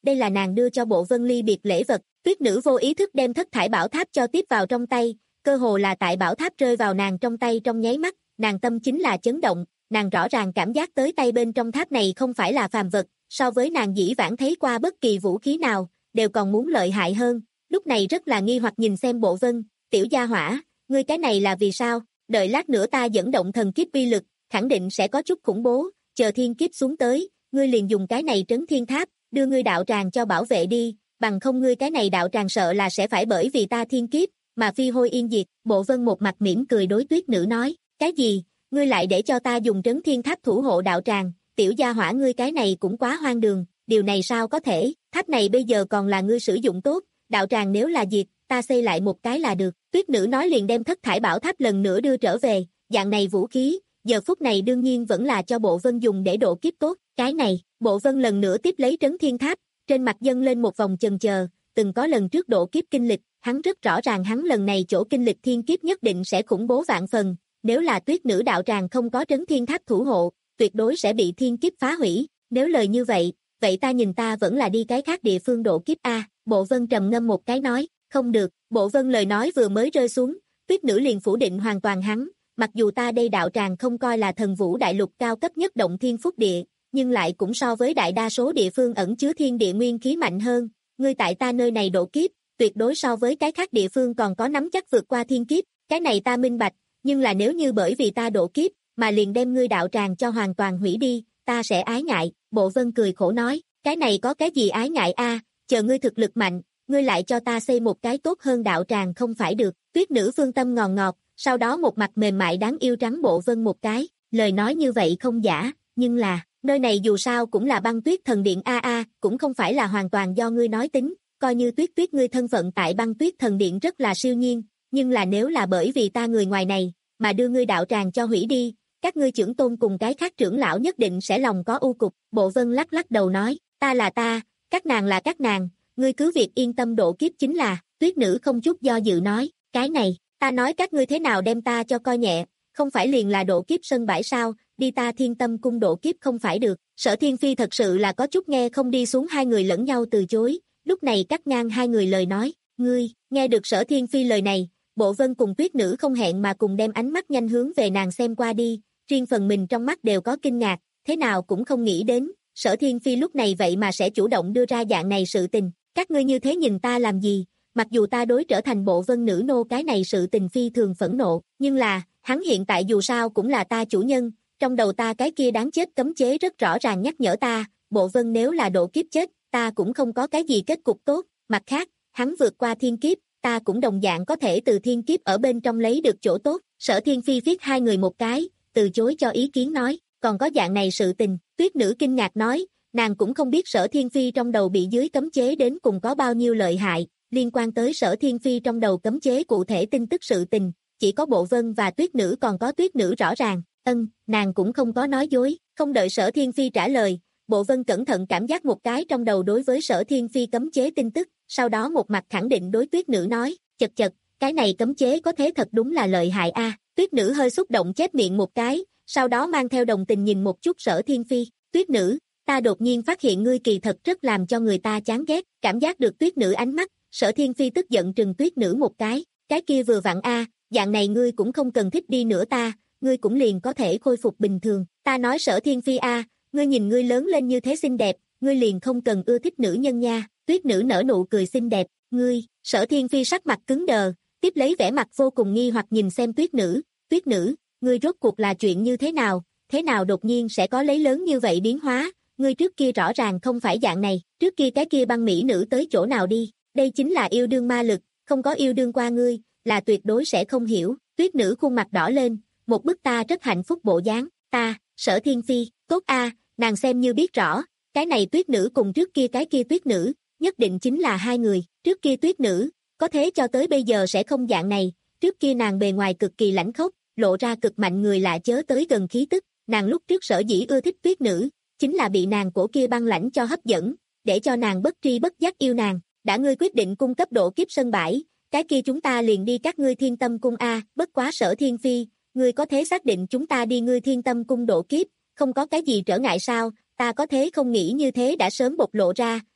đây là nàng đưa cho Bộ Vân Ly biệt lễ vật. Tuyết nữ vô ý thức đem thất thải bảo tháp cho tiếp vào trong tay, cơ hồ là tại bảo tháp rơi vào nàng trong tay trong nháy mắt, nàng tâm chính là chấn động, nàng rõ ràng cảm giác tới tay bên trong tháp này không phải là phàm vật, so với nàng dĩ vãng thấy qua bất kỳ vũ khí nào, đều còn muốn lợi hại hơn, lúc này rất là nghi hoặc nhìn xem Bộ Vân, tiểu gia hỏa, ngươi cái này là vì sao, đợi lát nữa ta dẫn động thần kiếp uy lực, khẳng định sẽ có chút khủng bố, chờ thiên kiếp xuống tới, ngươi liền dùng cái này trấn thiên tháp, đưa ngươi đạo tràng cho bảo vệ đi, bằng không ngươi cái này đạo tràng sợ là sẽ phải bởi vì ta thiên kiếp, mà phi hôi yên diệt. Bộ Vân một mặt mỉm cười đối Tuyết nữ nói, cái gì, ngươi lại để cho ta dùng trấn thiên tháp thủ hộ đạo tràng, tiểu gia hỏa ngươi cái này cũng quá hoang đường, điều này sao có thể, tháp này bây giờ còn là ngươi sử dụng tốt, đạo tràng nếu là diệt, ta xây lại một cái là được. Tuyết nữ nói liền đem thất thải bảo tháp lần nữa đưa trở về, dạng này vũ khí, giờ phút này đương nhiên vẫn là cho Bộ Vân dùng để độ kiếp tốt, cái này, Bộ Vân lần nữa tiếp lấy trấn thiên tháp, trên mặt dâng lên một vòng chần chờ, từng có lần trước độ kiếp kinh lịch, hắn rất rõ ràng hắn lần này chỗ kinh lịch thiên kiếp nhất định sẽ khủng bố vạn phần, nếu là Tuyết nữ đạo tràng không có trấn thiên tháp thủ hộ, tuyệt đối sẽ bị thiên kiếp phá hủy, nếu lời như vậy, vậy ta nhìn ta vẫn là đi cái khác địa phương độ kiếp a. Bộ Vân trầm ngâm một cái nói, không được, Bộ Vân lời nói vừa mới rơi xuống, Tuyết nữ liền phủ định hoàn toàn hắn, mặc dù ta đây đạo tràng không coi là thần vũ đại lục cao cấp nhất động thiên phúc địa, nhưng lại cũng so với đại đa số địa phương ẩn chứa thiên địa nguyên khí mạnh hơn, ngươi tại ta nơi này độ kiếp, tuyệt đối so với cái khác địa phương còn có nắm chắc vượt qua thiên kiếp, cái này ta minh bạch, nhưng là nếu như bởi vì ta độ kiếp, mà liền đem ngươi đạo tràng cho hoàn toàn hủy đi, ta sẽ ái ngại. Bộ Vân cười khổ nói, cái này có cái gì ái ngại a, chờ ngươi thực lực mạnh, ngươi lại cho ta xây một cái tốt hơn đạo tràng không phải được. Tuyết nữ phương tâm ngọt ngọt, sau đó một mặt mềm mại đáng yêu trắng Bộ Vân một cái, lời nói như vậy không giả, nhưng là, nơi này dù sao cũng là băng tuyết thần điện a a, cũng không phải là hoàn toàn do ngươi nói tính, coi như Tuyết Tuyết ngươi thân phận tại băng tuyết thần điện rất là siêu nhiên, nhưng là nếu là bởi vì ta người ngoài này, mà đưa ngươi đạo tràng cho hủy đi, các ngươi trưởng tôn cùng cái khác trưởng lão nhất định sẽ lòng có u cục. Bộ Vân lắc lắc đầu nói, ta là ta, các nàng là các nàng, ngươi cứ việc yên tâm độ kiếp chính là. Tuyết nữ không chút do dự nói, cái này, ta nói các ngươi thế nào đem ta cho coi nhẹ, không phải liền là độ kiếp sân bãi sao, đi ta Thiên Tâm cung độ kiếp không phải được. Sở Thiên Phi thật sự là có chút nghe không đi xuống, hai người lẫn nhau từ chối, lúc này cắt ngang hai người lời nói, ngươi, nghe được Sở Thiên Phi lời này, Bộ Vân cùng Tuyết nữ không hẹn mà cùng đem ánh mắt nhanh hướng về nàng xem qua đi, riêng phần mình trong mắt đều có kinh ngạc, thế nào cũng không nghĩ đến, Sở Thiên Phi lúc này vậy mà sẽ chủ động đưa ra dạng này sự tình, các ngươi như thế nhìn ta làm gì, mặc dù ta đối trở thành Bộ Vân nữ nô cái này sự tình phi thường phẫn nộ, nhưng là, hắn hiện tại dù sao cũng là ta chủ nhân, trong đầu ta cái kia đáng chết cấm chế rất rõ ràng nhắc nhở ta, Bộ Vân nếu là độ kiếp chết, ta cũng không có cái gì kết cục tốt, mặt khác, hắn vượt qua thiên kiếp, ta cũng đồng dạng có thể từ thiên kiếp ở bên trong lấy được chỗ tốt. Sở Thiên Phi viết hai người một cái, từ chối cho ý kiến nói, còn có dạng này sự tình. Tuyết nữ kinh ngạc nói, nàng cũng không biết Sở Thiên Phi trong đầu bị dưới cấm chế đến cùng có bao nhiêu lợi hại, liên quan tới Sở Thiên Phi trong đầu cấm chế cụ thể tin tức sự tình, chỉ có Bộ Vân và Tuyết nữ còn có Tuyết nữ rõ ràng. Ân, nàng cũng không có nói dối, không đợi Sở Thiên Phi trả lời, Bộ Vân cẩn thận cảm giác một cái trong đầu đối với Sở Thiên Phi cấm chế tin tức, sau đó một mặt khẳng định đối Tuyết nữ nói, chật chật, cái này cấm chế có thế thật đúng là lợi hại a. Tuyết nữ hơi xúc động chép miệng một cái, sau đó mang theo đồng tình nhìn một chút Sở Thiên Phi, Tuyết nữ, ta đột nhiên phát hiện ngươi kỳ thật rất làm cho người ta chán ghét, cảm giác được Tuyết nữ ánh mắt, Sở Thiên Phi tức giận trừng Tuyết nữ một cái, cái kia vừa vặn a, dạng này ngươi cũng không cần thích đi nữa ta, ngươi cũng liền có thể khôi phục bình thường, ta nói Sở Thiên Phi a, ngươi nhìn ngươi lớn lên như thế xinh đẹp, ngươi liền không cần ưa thích nữ nhân nha. Tuyết nữ nở nụ cười xinh đẹp, ngươi, Sở Thiên Phi sắc mặt cứng đờ, tiếp lấy vẻ mặt vô cùng nghi hoặc nhìn xem Tuyết nữ, Tuyết nữ, ngươi rốt cuộc là chuyện như thế nào, thế nào đột nhiên sẽ có lấy lớn như vậy biến hóa, ngươi trước kia rõ ràng không phải dạng này, trước kia cái kia băng mỹ nữ tới chỗ nào đi, đây chính là yêu đương ma lực, không có yêu đương qua ngươi, là tuyệt đối sẽ không hiểu. Tuyết nữ khuôn mặt đỏ lên, một bức ta rất hạnh phúc bộ dáng, ta, Sở Thiên Phi, tốt a, nàng xem như biết rõ, cái này Tuyết nữ cùng trước kia cái kia Tuyết nữ, nhất định chính là hai người, trước kia Tuyết nữ, có thế cho tới bây giờ sẽ không dạng này, trước kia nàng bề ngoài cực kỳ lãnh khốc, lộ ra cực mạnh người lạ chớ tới gần khí tức, nàng lúc trước sở dĩ ưa thích Tuyết nữ, chính là bị nàng cổ kia băng lãnh cho hấp dẫn, để cho nàng bất tri bất giác yêu nàng, đã ngươi quyết định cung cấp độ kiếp sân bãi, cái kia chúng ta liền đi các ngươi Thiên Tâm cung a, bất quá Sở Thiên Phi, ngươi có thế xác định chúng ta đi ngươi Thiên Tâm cung độ kiếp, không có cái gì trở ngại sao, ta có thế không nghĩ như thế đã sớm bộc lộ ra,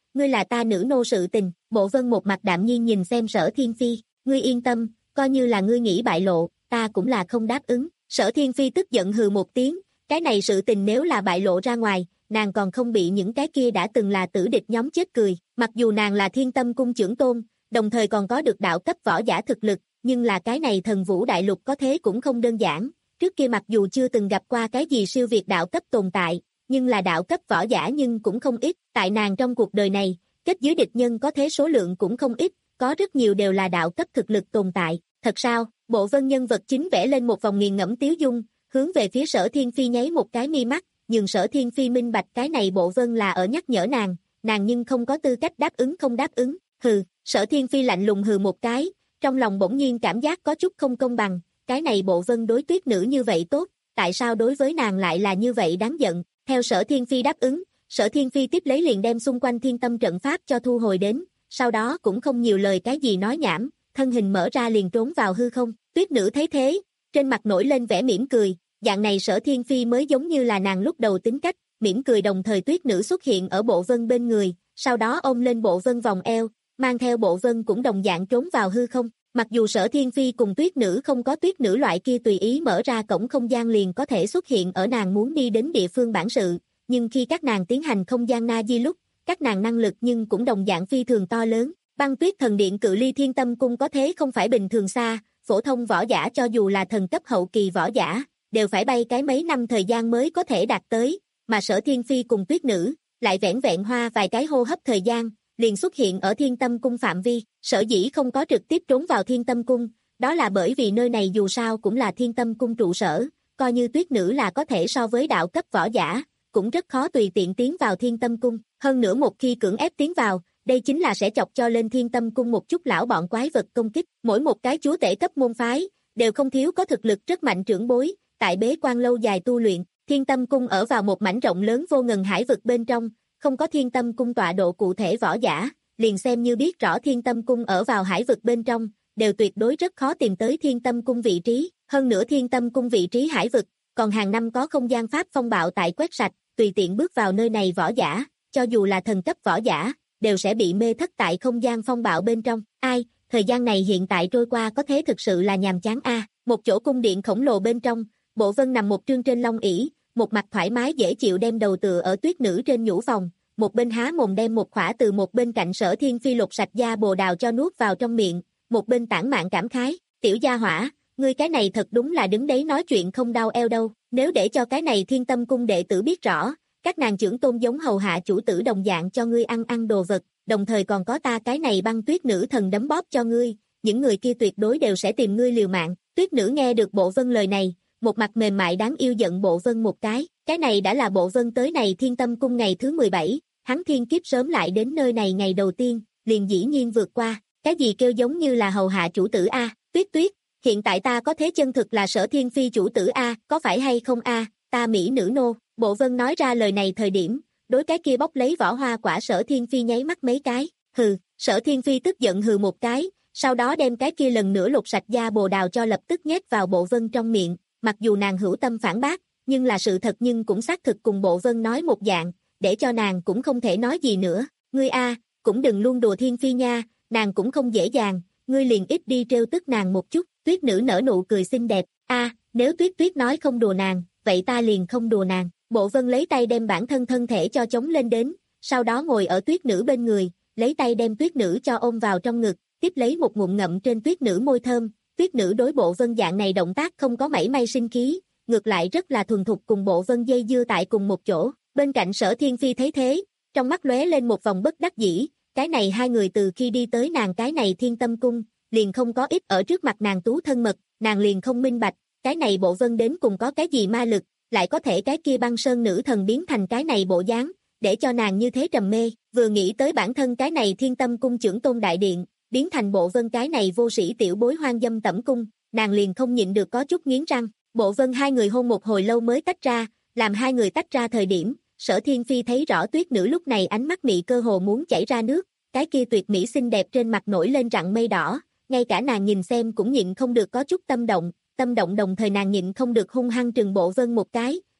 ngươi là ta nữ nô sự tình, Bộ Vân một mặt đạm nhiên nhìn xem Sở Thiên Phi, ngươi yên tâm, coi như là ngươi nghĩ bại lộ, ta cũng là không đáp ứng. Sở Thiên Phi tức giận hừ một tiếng, cái này sự tình nếu là bại lộ ra ngoài, nàng còn không bị những cái kia đã từng là tử địch nhóm chết cười, mặc dù nàng là Thiên Tâm cung trưởng tôn, đồng thời còn có được đạo cấp võ giả thực lực, nhưng là cái này Thần Vũ Đại Lục có thế cũng không đơn giản, trước kia mặc dù chưa từng gặp qua cái gì siêu việt đạo cấp tồn tại, nhưng là đạo cấp võ giả nhưng cũng không ít, tại nàng trong cuộc đời này, kết dưới địch nhân có thế số lượng cũng không ít, có rất nhiều đều là đạo cấp thực lực tồn tại, thật sao? Bộ Vân nhân vật chính vẽ lên một vòng nghiền ngẫm tiếu dung, hướng về phía Sở Thiên Phi nháy một cái mi mắt, nhưng Sở Thiên Phi minh bạch cái này Bộ Vân là ở nhắc nhở nàng, nàng nhưng không có tư cách đáp ứng không đáp ứng, hừ, Sở Thiên Phi lạnh lùng hừ một cái, trong lòng bỗng nhiên cảm giác có chút không công bằng, cái này Bộ Vân đối Tuyết Nữ như vậy tốt, tại sao đối với nàng lại là như vậy đáng giận, theo Sở Thiên Phi đáp ứng, Sở Thiên Phi tiếp lấy liền đem xung quanh thiên tâm trận pháp cho thu hồi đến, sau đó cũng không nhiều lời cái gì nói nhảm, thân hình mở ra liền trốn vào hư không, Tuyết Nữ thấy thế, trên mặt nổi lên vẻ mỉm cười, dạng này Sở Thiên Phi mới giống như là nàng lúc đầu tính cách, mỉm cười đồng thời Tuyết Nữ xuất hiện ở Bộ Vân bên người, sau đó ôm lên Bộ Vân vòng eo, mang theo Bộ Vân cũng đồng dạng trốn vào hư không, mặc dù Sở Thiên Phi cùng Tuyết Nữ không có Tuyết Nữ loại kia tùy ý mở ra cổng không gian liền có thể xuất hiện ở nàng muốn đi đến địa phương bản sự, nhưng khi các nàng tiến hành không gian na di lúc, các nàng năng lực nhưng cũng đồng dạng phi thường to lớn, Băng Tuyết Thần Điện cự ly Thiên Tâm cung có thế không phải bình thường xa, phổ thông võ giả cho dù là thần cấp hậu kỳ võ giả, đều phải bay cái mấy năm thời gian mới có thể đạt tới, mà Sở Thiên Phi cùng Tuyết Nữ, lại vẻn vẹn hoa vài cái hô hấp thời gian, liền xuất hiện ở Thiên Tâm cung phạm vi, sở dĩ không có trực tiếp trốn vào Thiên Tâm cung, đó là bởi vì nơi này dù sao cũng là Thiên Tâm cung trụ sở, coi như Tuyết Nữ là có thể so với đạo cấp võ giả, cũng rất khó tùy tiện tiến vào Thiên Tâm cung, hơn nữa một khi cưỡng ép tiến vào, đây chính là sẽ chọc cho lên Thiên Tâm cung một chút lão bọn quái vật công kích, mỗi một cái chúa tể cấp môn phái, đều không thiếu có thực lực rất mạnh trưởng bối, tại bế quan lâu dài tu luyện, Thiên Tâm cung ở vào một mảnh rộng lớn vô ngần hải vực bên trong, không có Thiên Tâm cung tọa độ cụ thể võ giả, liền xem như biết rõ Thiên Tâm cung ở vào hải vực bên trong, đều tuyệt đối rất khó tìm tới Thiên Tâm cung vị trí, hơn nữa Thiên Tâm cung vị trí hải vực, còn hàng năm có không gian pháp phong bạo tại quét sạch, tùy tiện bước vào nơi này võ giả, cho dù là thần cấp võ giả, đều sẽ bị mê thất tại không gian phong bạo bên trong, ai, thời gian này hiện tại trôi qua có thế thực sự là nhàm chán a. Một chỗ cung điện khổng lồ bên trong, Bộ Vân nằm một trương trên long ỷ, một mặt thoải mái dễ chịu đem đầu tựa ở Tuyết Nữ trên nhũ phòng, một bên há mồm đem một khỏa từ một bên cạnh Sở Thiên Phi lột sạch da bồ đào cho nuốt vào trong miệng, một bên tản mạn cảm khái, tiểu gia hỏa, ngươi cái này thật đúng là đứng đấy nói chuyện không đau eo đâu, nếu để cho cái này Thiên Tâm cung đệ tử biết rõ, các nàng trưởng tôn giống hầu hạ chủ tử đồng dạng cho ngươi ăn ăn đồ vật, đồng thời còn có ta cái này Băng Tuyết nữ thần đấm bóp cho ngươi, những người kia tuyệt đối đều sẽ tìm ngươi liều mạng. Tuyết Nữ nghe được Bộ Vân lời này, một mặt mềm mại đáng yêu giận Bộ Vân một cái, cái này đã là Bộ Vân tới này Thiên Tâm cung ngày thứ mười bảy, hắn thiên kiếp sớm lại đến nơi này ngày đầu tiên, liền dĩ nhiên vượt qua, cái gì kêu giống như là hầu hạ chủ tử a, Tuyết Tuyết, hiện tại ta có thế chân thực là Sở Thiên Phi chủ tử a, có phải hay không a, ta mỹ nữ nô. Bộ Vân nói ra lời này thời điểm, đối cái kia bốc lấy vỏ hoa quả Sở Thiên Phi nháy mắt mấy cái, hừ, Sở Thiên Phi tức giận hừ một cái, sau đó đem cái kia lần nữa lột sạch da bồ đào cho lập tức nhét vào Bộ Vân trong miệng, mặc dù nàng hữu tâm phản bác, nhưng là sự thật nhưng cũng xác thực cùng Bộ Vân nói một dạng, để cho nàng cũng không thể nói gì nữa, ngươi a, cũng đừng luôn đùa Thiên Phi nha, nàng cũng không dễ dàng, ngươi liền ít đi trêu tức nàng một chút. Tuyết Nữ nở nụ cười xinh đẹp, a, nếu Tuyết Tuyết nói không đùa nàng, vậy ta liền không đùa nàng. Bộ Vân lấy tay đem bản thân thân thể cho chống lên đến, sau đó ngồi ở Tuyết Nữ bên người, lấy tay đem Tuyết Nữ cho ôm vào trong ngực, tiếp lấy một ngụm ngậm trên Tuyết Nữ môi thơm. Tuyết Nữ đối Bộ Vân dạng này động tác không có mảy may sinh khí, ngược lại rất là thuần thục cùng Bộ Vân dây dưa tại cùng một chỗ. Bên cạnh Sở Thiên Phi thấy thế, trong mắt lóe lên một vòng bất đắc dĩ, cái này hai người từ khi đi tới nàng cái này Thiên Tâm cung, liền không có ít ở trước mặt nàng tú thân mật, nàng liền không minh bạch, cái này Bộ Vân đến cùng có cái gì ma lực, lại có thể cái kia băng sơn nữ thần biến thành cái này bộ dáng, để cho nàng như thế trầm mê, vừa nghĩ tới bản thân cái này Thiên Tâm cung trưởng tôn đại điện, biến thành Bộ Vân cái này vô sĩ tiểu bối hoang dâm tẩm cung, nàng liền không nhịn được có chút nghiến răng. Bộ Vân hai người hôn một hồi lâu mới tách ra, làm hai người tách ra thời điểm, Sở Thiên Phi thấy rõ Tuyết Nữ lúc này ánh mắt mị cơ hồ muốn chảy ra nước, cái kia tuyệt mỹ xinh đẹp trên mặt nổi lên rặng mây đỏ, ngay cả nàng nhìn xem cũng nhịn không được có chút tâm động, tâm động đồng thời nàng nhịn không được hung hăng trừng Bộ Vân một cái,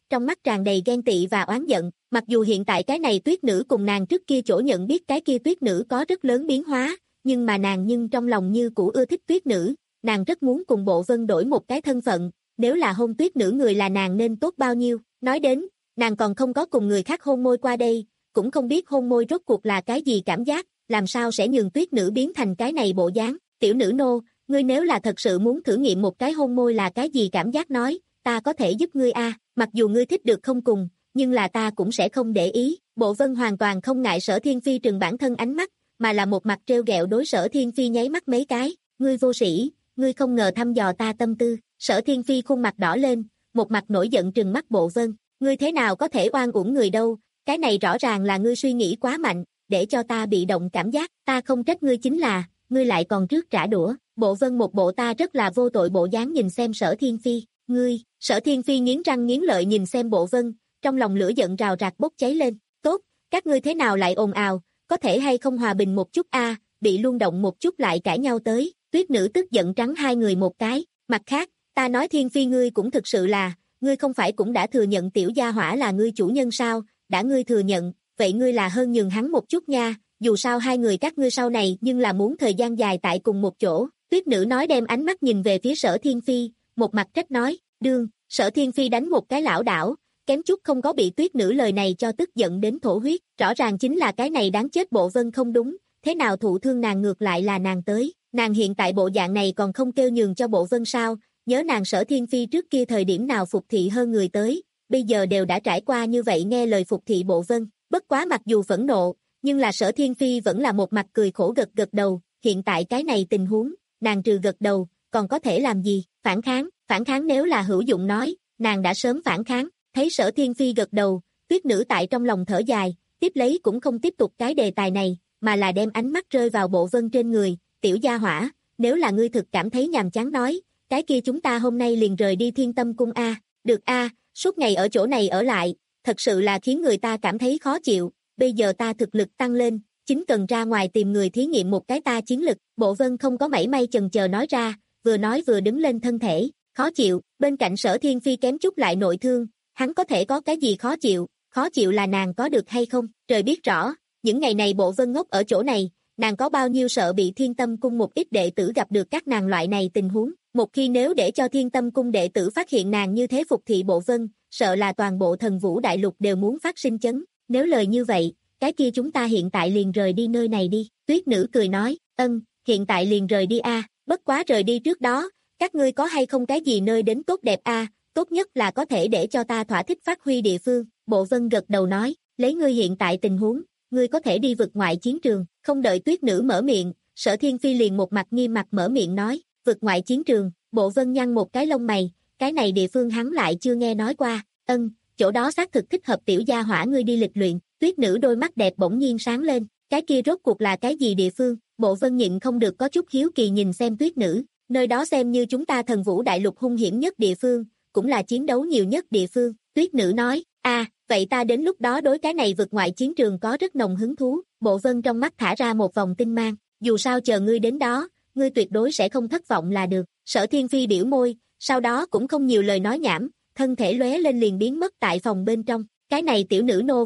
trong mắt tràn đầy ghen tị và oán giận, mặc dù hiện tại cái này tuyết nữ cùng nàng trước kia chỗ nhận biết cái kia tuyết nữ có rất lớn biến hóa, nhưng mà nàng nhưng trong lòng như cũ ưa thích tuyết nữ, nàng rất muốn cùng Bộ Vân đổi một cái thân phận, nếu là hôn tuyết nữ người là nàng nên tốt bao nhiêu, nói đến, nàng còn không có cùng người khác hôn môi qua đây, cũng không biết hôn môi rốt cuộc là cái gì cảm giác, làm sao sẽ nhường tuyết nữ biến thành cái này bộ dáng, tiểu nữ nô, ngươi nếu là thật sự muốn thử nghiệm một cái hôn môi là cái gì cảm giác nói, ta có thể giúp ngươi a, mặc dù ngươi thích được không cùng, nhưng là ta cũng sẽ không để ý, Bộ Vân hoàn toàn không ngại Sở Thiên Phi trừng bản thân ánh mắt, mà là một mặt trêu ghẹo đối Sở Thiên Phi nháy mắt mấy cái, ngươi vô sĩ, ngươi không ngờ thăm dò ta tâm tư, Sở Thiên Phi khuôn mặt đỏ lên, một mặt nổi giận trừng mắt Bộ Vân, ngươi thế nào có thể oan uổng người đâu, cái này rõ ràng là ngươi suy nghĩ quá mạnh, để cho ta bị động cảm giác, ta không trách ngươi chính là, ngươi lại còn trước trả đũa, Bộ Vân một bộ ta rất là vô tội bộ dáng nhìn xem Sở Thiên Phi, ngươi, Sở Thiên Phi nghiến răng nghiến lợi nhìn xem Bộ Vân, trong lòng lửa giận rào rạc bốc cháy lên, tốt, các ngươi thế nào lại ồn ào, có thể hay không hòa bình một chút a, bị luông động một chút lại cãi nhau tới, tuyết nữ tức giận trắng hai người một cái, mặt khác, ta nói Thiên Phi ngươi cũng thực sự là, ngươi không phải cũng đã thừa nhận tiểu gia hỏa là ngươi chủ nhân sao, đã ngươi thừa nhận, vậy ngươi là hơn nhường hắn một chút nha, dù sao hai người các ngươi sau này nhưng là muốn thời gian dài tại cùng một chỗ, tuyết nữ nói đem ánh mắt nhìn về phía Sở Thiên Phi, một mặt trách nói, đương, Sở Thiên Phi đánh một cái lảo đảo, kém chút không có bị tuyết nữ lời này cho tức giận đến thổ huyết, rõ ràng chính là cái này đáng chết Bộ Vân không đúng, thế nào thụ thương nàng ngược lại là nàng tới, nàng hiện tại bộ dạng này còn không kêu nhường cho Bộ Vân sao, nhớ nàng Sở Thiên Phi trước kia thời điểm nào phục thị hơn người tới, bây giờ đều đã trải qua như vậy nghe lời phục thị Bộ Vân, bất quá mặc dù phẫn nộ, nhưng là Sở Thiên Phi vẫn là một mặt cười khổ gật gật đầu, hiện tại cái này tình huống, nàng trừ gật đầu, còn có thể làm gì, phản kháng, phản kháng nếu là hữu dụng nói, nàng đã sớm phản kháng, thấy Sở Thiên Phi gật đầu, tuyết nữ tại trong lòng thở dài, tiếp lấy cũng không tiếp tục cái đề tài này, mà là đem ánh mắt rơi vào Bộ Vân trên người, tiểu gia hỏa, nếu là ngươi thực cảm thấy nhàm chán nói, cái kia chúng ta hôm nay liền rời đi Thiên Tâm Cung a, được a, suốt ngày ở chỗ này ở lại, thật sự là khiến người ta cảm thấy khó chịu, bây giờ ta thực lực tăng lên, chính cần ra ngoài tìm người thí nghiệm một cái ta chiến lực, Bộ Vân không có mảy may chần chờ nói ra, vừa nói vừa đứng lên thân thể, khó chịu, bên cạnh Sở Thiên Phi kém chút lại nội thương, hắn có thể có cái gì khó chịu, khó chịu là nàng có được hay không, trời biết rõ, những ngày này Bộ Vân ngốc ở chỗ này, nàng có bao nhiêu sợ bị Thiên Tâm Cung một ít đệ tử gặp được các nàng loại này tình huống, một khi nếu để cho Thiên Tâm Cung đệ tử phát hiện nàng như thế phục thị Bộ Vân, sợ là toàn bộ Thần Vũ Đại Lục đều muốn phát sinh chấn, nếu lời như vậy, cái kia chúng ta hiện tại liền rời đi nơi này đi, tuyết nữ cười nói, ân, hiện tại liền rời đi a, bất quá rời đi trước đó, các ngươi có hay không cái gì nơi đến tốt đẹp a, tốt nhất là có thể để cho ta thỏa thích phát huy địa phương, Bộ Vân gật đầu nói, lấy ngươi hiện tại tình huống, ngươi có thể đi vực ngoại chiến trường, không đợi tuyết nữ mở miệng, Sở Thiên Phi liền một mặt nghiêm mặt mở miệng nói, vực ngoại chiến trường, Bộ Vân nhăn một cái lông mày, cái này địa phương hắn lại chưa nghe nói qua, ân, chỗ đó xác thực thích hợp tiểu gia hỏa ngươi đi lịch luyện, tuyết nữ đôi mắt đẹp bỗng nhiên sáng lên, cái kia rốt cuộc là cái gì địa phương, Bộ Vân nhịn không được có chút hiếu kỳ nhìn xem tuyết nữ, nơi đó xem như chúng ta Thần Vũ Đại Lục hung hiểm nhất địa phương, cũng là chiến đấu nhiều nhất địa phương, tuyết nữ nói, a, à, vậy ta đến lúc đó đối cái này vượt ngoại chiến trường có rất nồng hứng thú, Bộ Vân trong mắt thả ra một vòng tinh mang, dù sao chờ ngươi đến đó, ngươi tuyệt đối sẽ không thất vọng là được, Sở Thiên Phi biểu môi, sau đó cũng không nhiều lời nói nhảm, thân thể lóe lên liền biến mất tại phòng bên trong, cái này tiểu nữ nô.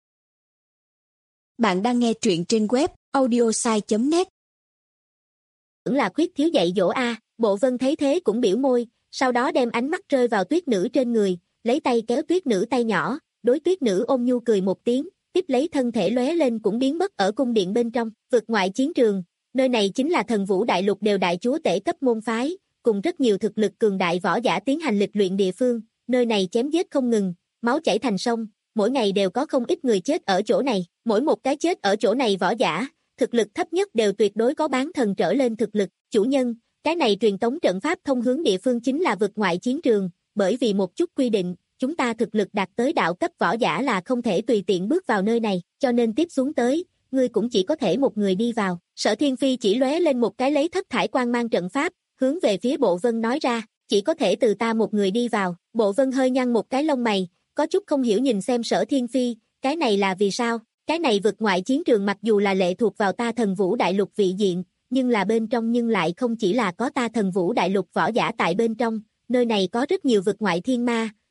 Bạn đang nghe truyện trên web audiosai chấm net. Vẫn là khuyết thiếu dạy dỗ a, Bộ Vân thấy thế cũng biểu môi, sau đó đem ánh mắt rơi vào tuyết nữ trên người, lấy tay kéo tuyết nữ tay nhỏ, đối tuyết nữ ôm nhu cười một tiếng, tiếp lấy thân thể lóe lên cũng biến mất ở cung điện bên trong, vực ngoại chiến trường, nơi này chính là Thần Vũ Đại Lục đều đại chúa tể cấp môn phái, cùng rất nhiều thực lực cường đại võ giả tiến hành lịch luyện địa phương, nơi này chém giết không ngừng, máu chảy thành sông, mỗi ngày đều có không ít người chết ở chỗ này, mỗi một cái chết ở chỗ này võ giả, thực lực thấp nhất đều tuyệt đối có bán thần trở lên thực lực, chủ nhân, cái này truyền tống trận pháp thông hướng địa phương chính là vực ngoại chiến trường, bởi vì một chút quy định, chúng ta thực lực đạt tới đạo cấp võ giả là không thể tùy tiện bước vào nơi này, cho nên tiếp xuống tới, ngươi cũng chỉ có thể một người đi vào. Sở Thiên Phi chỉ lóe lên một cái lấy thất thải quang mang trận pháp, hướng về phía Bộ Vân nói ra, chỉ có thể từ ta một người đi vào. Bộ Vân hơi nhăn một cái lông mày, có chút không hiểu nhìn xem Sở Thiên Phi, cái này là vì sao? Cái này vực ngoại chiến trường mặc dù là lệ thuộc vào ta Thần Vũ Đại Lục vị diện, nhưng là bên trong nhưng lại không chỉ là có ta Thần Vũ Đại Lục võ giả tại bên trong, nơi này có rất nhiều vực ngoại thiên ma,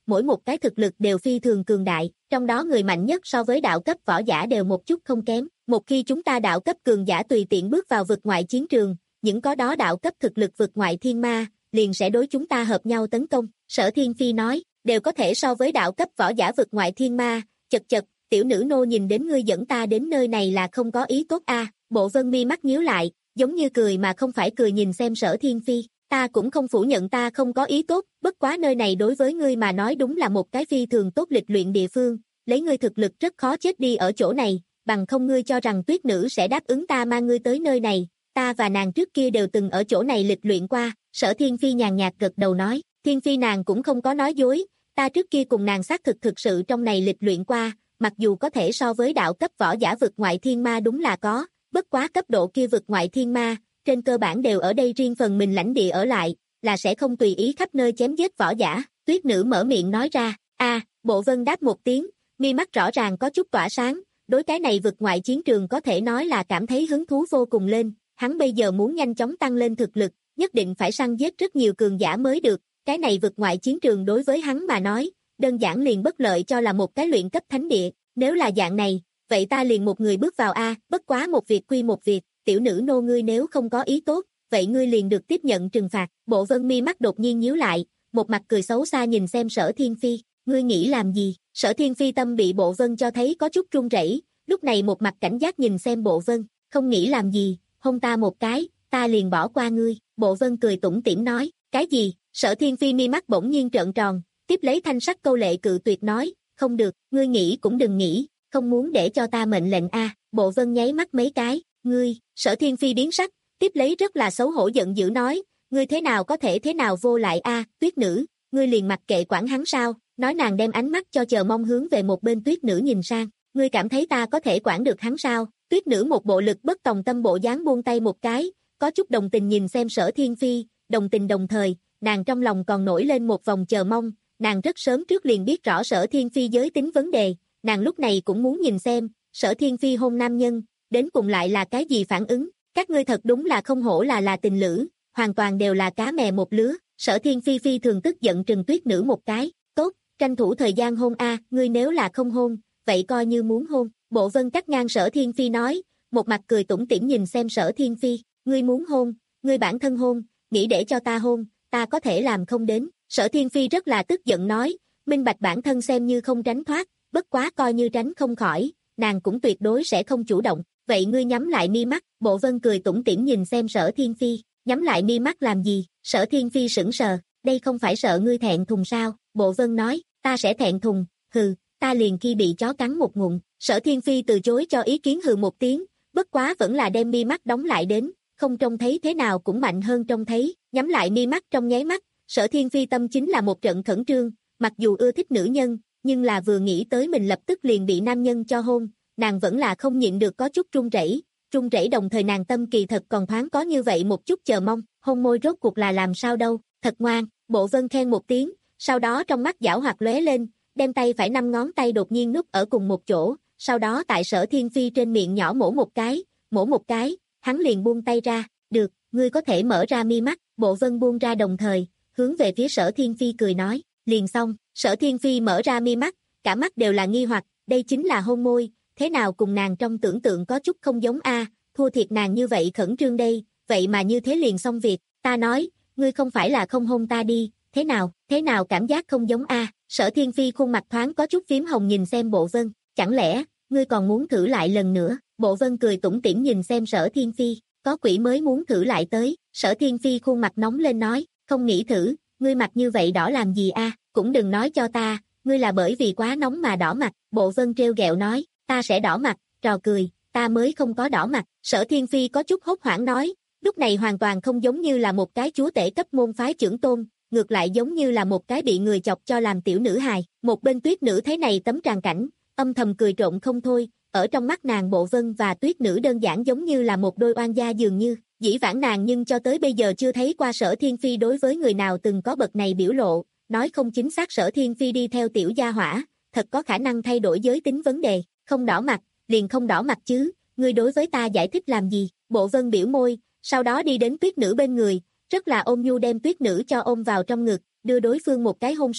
mỗi một cái thực lực đều phi thường cường đại, trong đó người mạnh nhất so với đạo cấp võ giả đều một chút không kém. Một khi chúng ta đạo cấp cường giả tùy tiện bước vào vực ngoại chiến trường, những có đó đạo cấp thực lực vực ngoại thiên ma, liền sẽ đối chúng ta hợp nhau tấn công. Sở Thiên Phi nói, đều có thể so với đạo cấp võ giả vực ngoại thiên ma, chật chật, tiểu nữ nô nhìn đến ngươi dẫn ta đến nơi này là không có ý tốt a. À. Bộ Vân mi mắt nhíu lại, giống như cười mà không phải cười nhìn xem Sở Thiên Phi, ta cũng không phủ nhận ta không có ý tốt, bất quá nơi này đối với ngươi mà nói đúng là một cái phi thường tốt lịch luyện địa phương, lấy ngươi thực lực rất khó chết đi ở chỗ này, bằng không ngươi cho rằng tuyết nữ sẽ đáp ứng ta mang ngươi tới nơi này, ta và nàng trước kia đều từng ở chỗ này lịch luyện qua. Sở Thiên Phi nhàn nhạt gật đầu nói, Thiên Phi nàng cũng không có nói dối, ta trước kia cùng nàng xác thực thực sự trong này lịch luyện qua, mặc dù có thể so với đạo cấp võ giả vực ngoại thiên ma đúng là có, bất quá cấp độ kia vực ngoại thiên ma, trên cơ bản đều ở đây riêng phần mình lãnh địa ở lại, là sẽ không tùy ý khắp nơi chém giết võ giả. Tuyết nữ mở miệng nói ra, a à, Bộ Vân đáp một tiếng, mi mắt rõ ràng có chút tỏa sáng, đối cái này vực ngoại chiến trường có thể nói là cảm thấy hứng thú vô cùng lên, hắn bây giờ muốn nhanh chóng tăng lên thực lực, nhất định phải săn giết rất nhiều cường giả mới được, cái này vực ngoại chiến trường đối với hắn mà nói, đơn giản liền bất lợi cho là một cái luyện cấp thánh địa, nếu là dạng này, vậy ta liền một người bước vào a, bất quá một việc quy một việc, tiểu nữ nô ngươi nếu không có ý tốt, vậy ngươi liền được tiếp nhận trừng phạt. Bộ Vân mi mắt đột nhiên nhíu lại, một mặt cười xấu xa nhìn xem Sở Thiên Phi, ngươi nghĩ làm gì? Sở Thiên Phi tâm bị Bộ Vân cho thấy có chút run rẩy, lúc này một mặt cảnh giác nhìn xem Bộ Vân, không nghĩ làm gì, hôn ta một cái, ta liền bỏ qua ngươi. Bộ Vân cười tủm tỉm nói, cái gì? Sở Thiên Phi mi mắt bỗng nhiên trợn tròn, tiếp lấy thanh sắc câu lệ cự tuyệt nói, không được, ngươi nghĩ cũng đừng nghĩ, không muốn để cho ta mệnh lệnh a. À. Bộ Vân nháy mắt mấy cái, ngươi. Sở Thiên Phi biến sắc, tiếp lấy rất là xấu hổ giận dữ nói, ngươi thế nào có thể thế nào vô lại a. À, Tuyết nữ, ngươi liền mặc kệ quản hắn sao? Nói nàng đem ánh mắt cho chờ mong hướng về một bên Tuyết nữ nhìn sang, ngươi cảm thấy ta có thể quản được hắn sao? Tuyết nữ một bộ lực bất tòng tâm bộ dáng buông tay một cái, có chút đồng tình nhìn xem Sở Thiên Phi, đồng tình đồng thời, nàng trong lòng còn nổi lên một vòng chờ mong, nàng rất sớm trước liền biết rõ Sở Thiên Phi giới tính vấn đề, nàng lúc này cũng muốn nhìn xem, Sở Thiên Phi hôn nam nhân, đến cùng lại là cái gì phản ứng, các ngươi thật đúng là không hổ là là tình lữ, hoàn toàn đều là cá mè một lứa. Sở Thiên Phi phi thường tức giận trừng Tuyết nữ một cái, tốt, tranh thủ thời gian hôn a, à, ngươi nếu là không hôn, vậy coi như muốn hôn. Bộ Vân cắt ngang Sở Thiên Phi nói, một mặt cười tủm tỉm nhìn xem Sở Thiên Phi, ngươi muốn hôn, ngươi bản thân hôn, nghĩ để cho ta hôn, ta có thể làm không đến. Sở Thiên Phi rất là tức giận nói, minh bạch bản thân xem như không tránh thoát, bất quá coi như tránh không khỏi, nàng cũng tuyệt đối sẽ không chủ động, vậy ngươi nhắm lại mi mắt. Bộ Vân cười tủm tỉm nhìn xem Sở Thiên Phi, nhắm lại mi mắt làm gì? Sở Thiên Phi sững sờ, đây không phải sợ ngươi thẹn thùng sao? Bộ Vân nói, ta sẽ thẹn thùng, hừ, ta liền khi bị chó cắn một ngụm. Sở Thiên Phi từ chối cho ý kiến hừ một tiếng, bất quá vẫn là đem mi mắt đóng lại đến, không trông thấy thế nào cũng mạnh hơn trông thấy, nhắm lại mi mắt trong nháy mắt, Sở Thiên Phi tâm chính là một trận khẩn trương, mặc dù ưa thích nữ nhân, nhưng là vừa nghĩ tới mình lập tức liền bị nam nhân cho hôn, nàng vẫn là không nhịn được có chút run rẩy, run rẩy đồng thời nàng tâm kỳ thật còn thoáng có như vậy một chút chờ mong, hôn môi rốt cuộc là làm sao đâu, thật ngoan. Bộ Vân khen một tiếng, sau đó trong mắt giảo hoạt lóe lên, đem tay phải năm ngón tay đột nhiên núp ở cùng một chỗ, sau đó tại Sở Thiên Phi trên miệng nhỏ mổ một cái, mổ một cái, hắn liền buông tay ra, được, ngươi có thể mở ra mi mắt. Bộ Vân buông ra đồng thời, hướng về phía Sở Thiên Phi cười nói, liền xong. Sở Thiên Phi mở ra mi mắt, cả mắt đều là nghi hoặc, đây chính là hôn môi, thế nào cùng nàng trong tưởng tượng có chút không giống a, à, thua thiệt nàng như vậy khẩn trương đây, vậy mà như thế liền xong việc, ta nói, ngươi không phải là không hôn ta đi, thế nào, thế nào cảm giác không giống a. À. Sở Thiên Phi khuôn mặt thoáng có chút phím hồng nhìn xem Bộ Vân, chẳng lẽ, ngươi còn muốn thử lại lần nữa? Bộ Vân cười tủm tỉm nhìn xem Sở Thiên Phi, có quỷ mới muốn thử lại tới. Sở Thiên Phi khuôn mặt nóng lên nói, không nghĩ thử, ngươi mặt như vậy đỏ làm gì a? À? Cũng đừng nói cho ta, ngươi là bởi vì quá nóng mà đỏ mặt. Bộ Vân trêu ghẹo nói, ta sẽ đỏ mặt, trò cười, ta mới không có đỏ mặt. Sở Thiên Phi có chút hốt hoảng nói, lúc này hoàn toàn không giống như là một cái chúa tể cấp môn phái trưởng tôn, ngược lại giống như là một cái bị người chọc cho làm tiểu nữ hài. Một bên Tuyết nữ thấy này tấm tràng cảnh, âm thầm cười trộn không thôi, ở trong mắt nàng Bộ Vân và Tuyết nữ đơn giản giống như là một đôi oan gia dường như, dĩ vãng nàng nhưng cho tới bây giờ chưa thấy qua Sở Thiên Phi đối với người nào từng có bậc này biểu lộ, nói không chính xác Sở Thiên Phi đi theo tiểu gia hỏa, thật có khả năng thay đổi giới tính vấn đề, không đỏ mặt, liền không đỏ mặt chứ, ngươi đối với ta giải thích làm gì? Bộ Vân biểu môi, sau đó đi đến Tuyết nữ bên người, rất là ôn nhu đem Tuyết nữ cho ôm vào trong ngực, đưa đối phương một cái hôn sâu,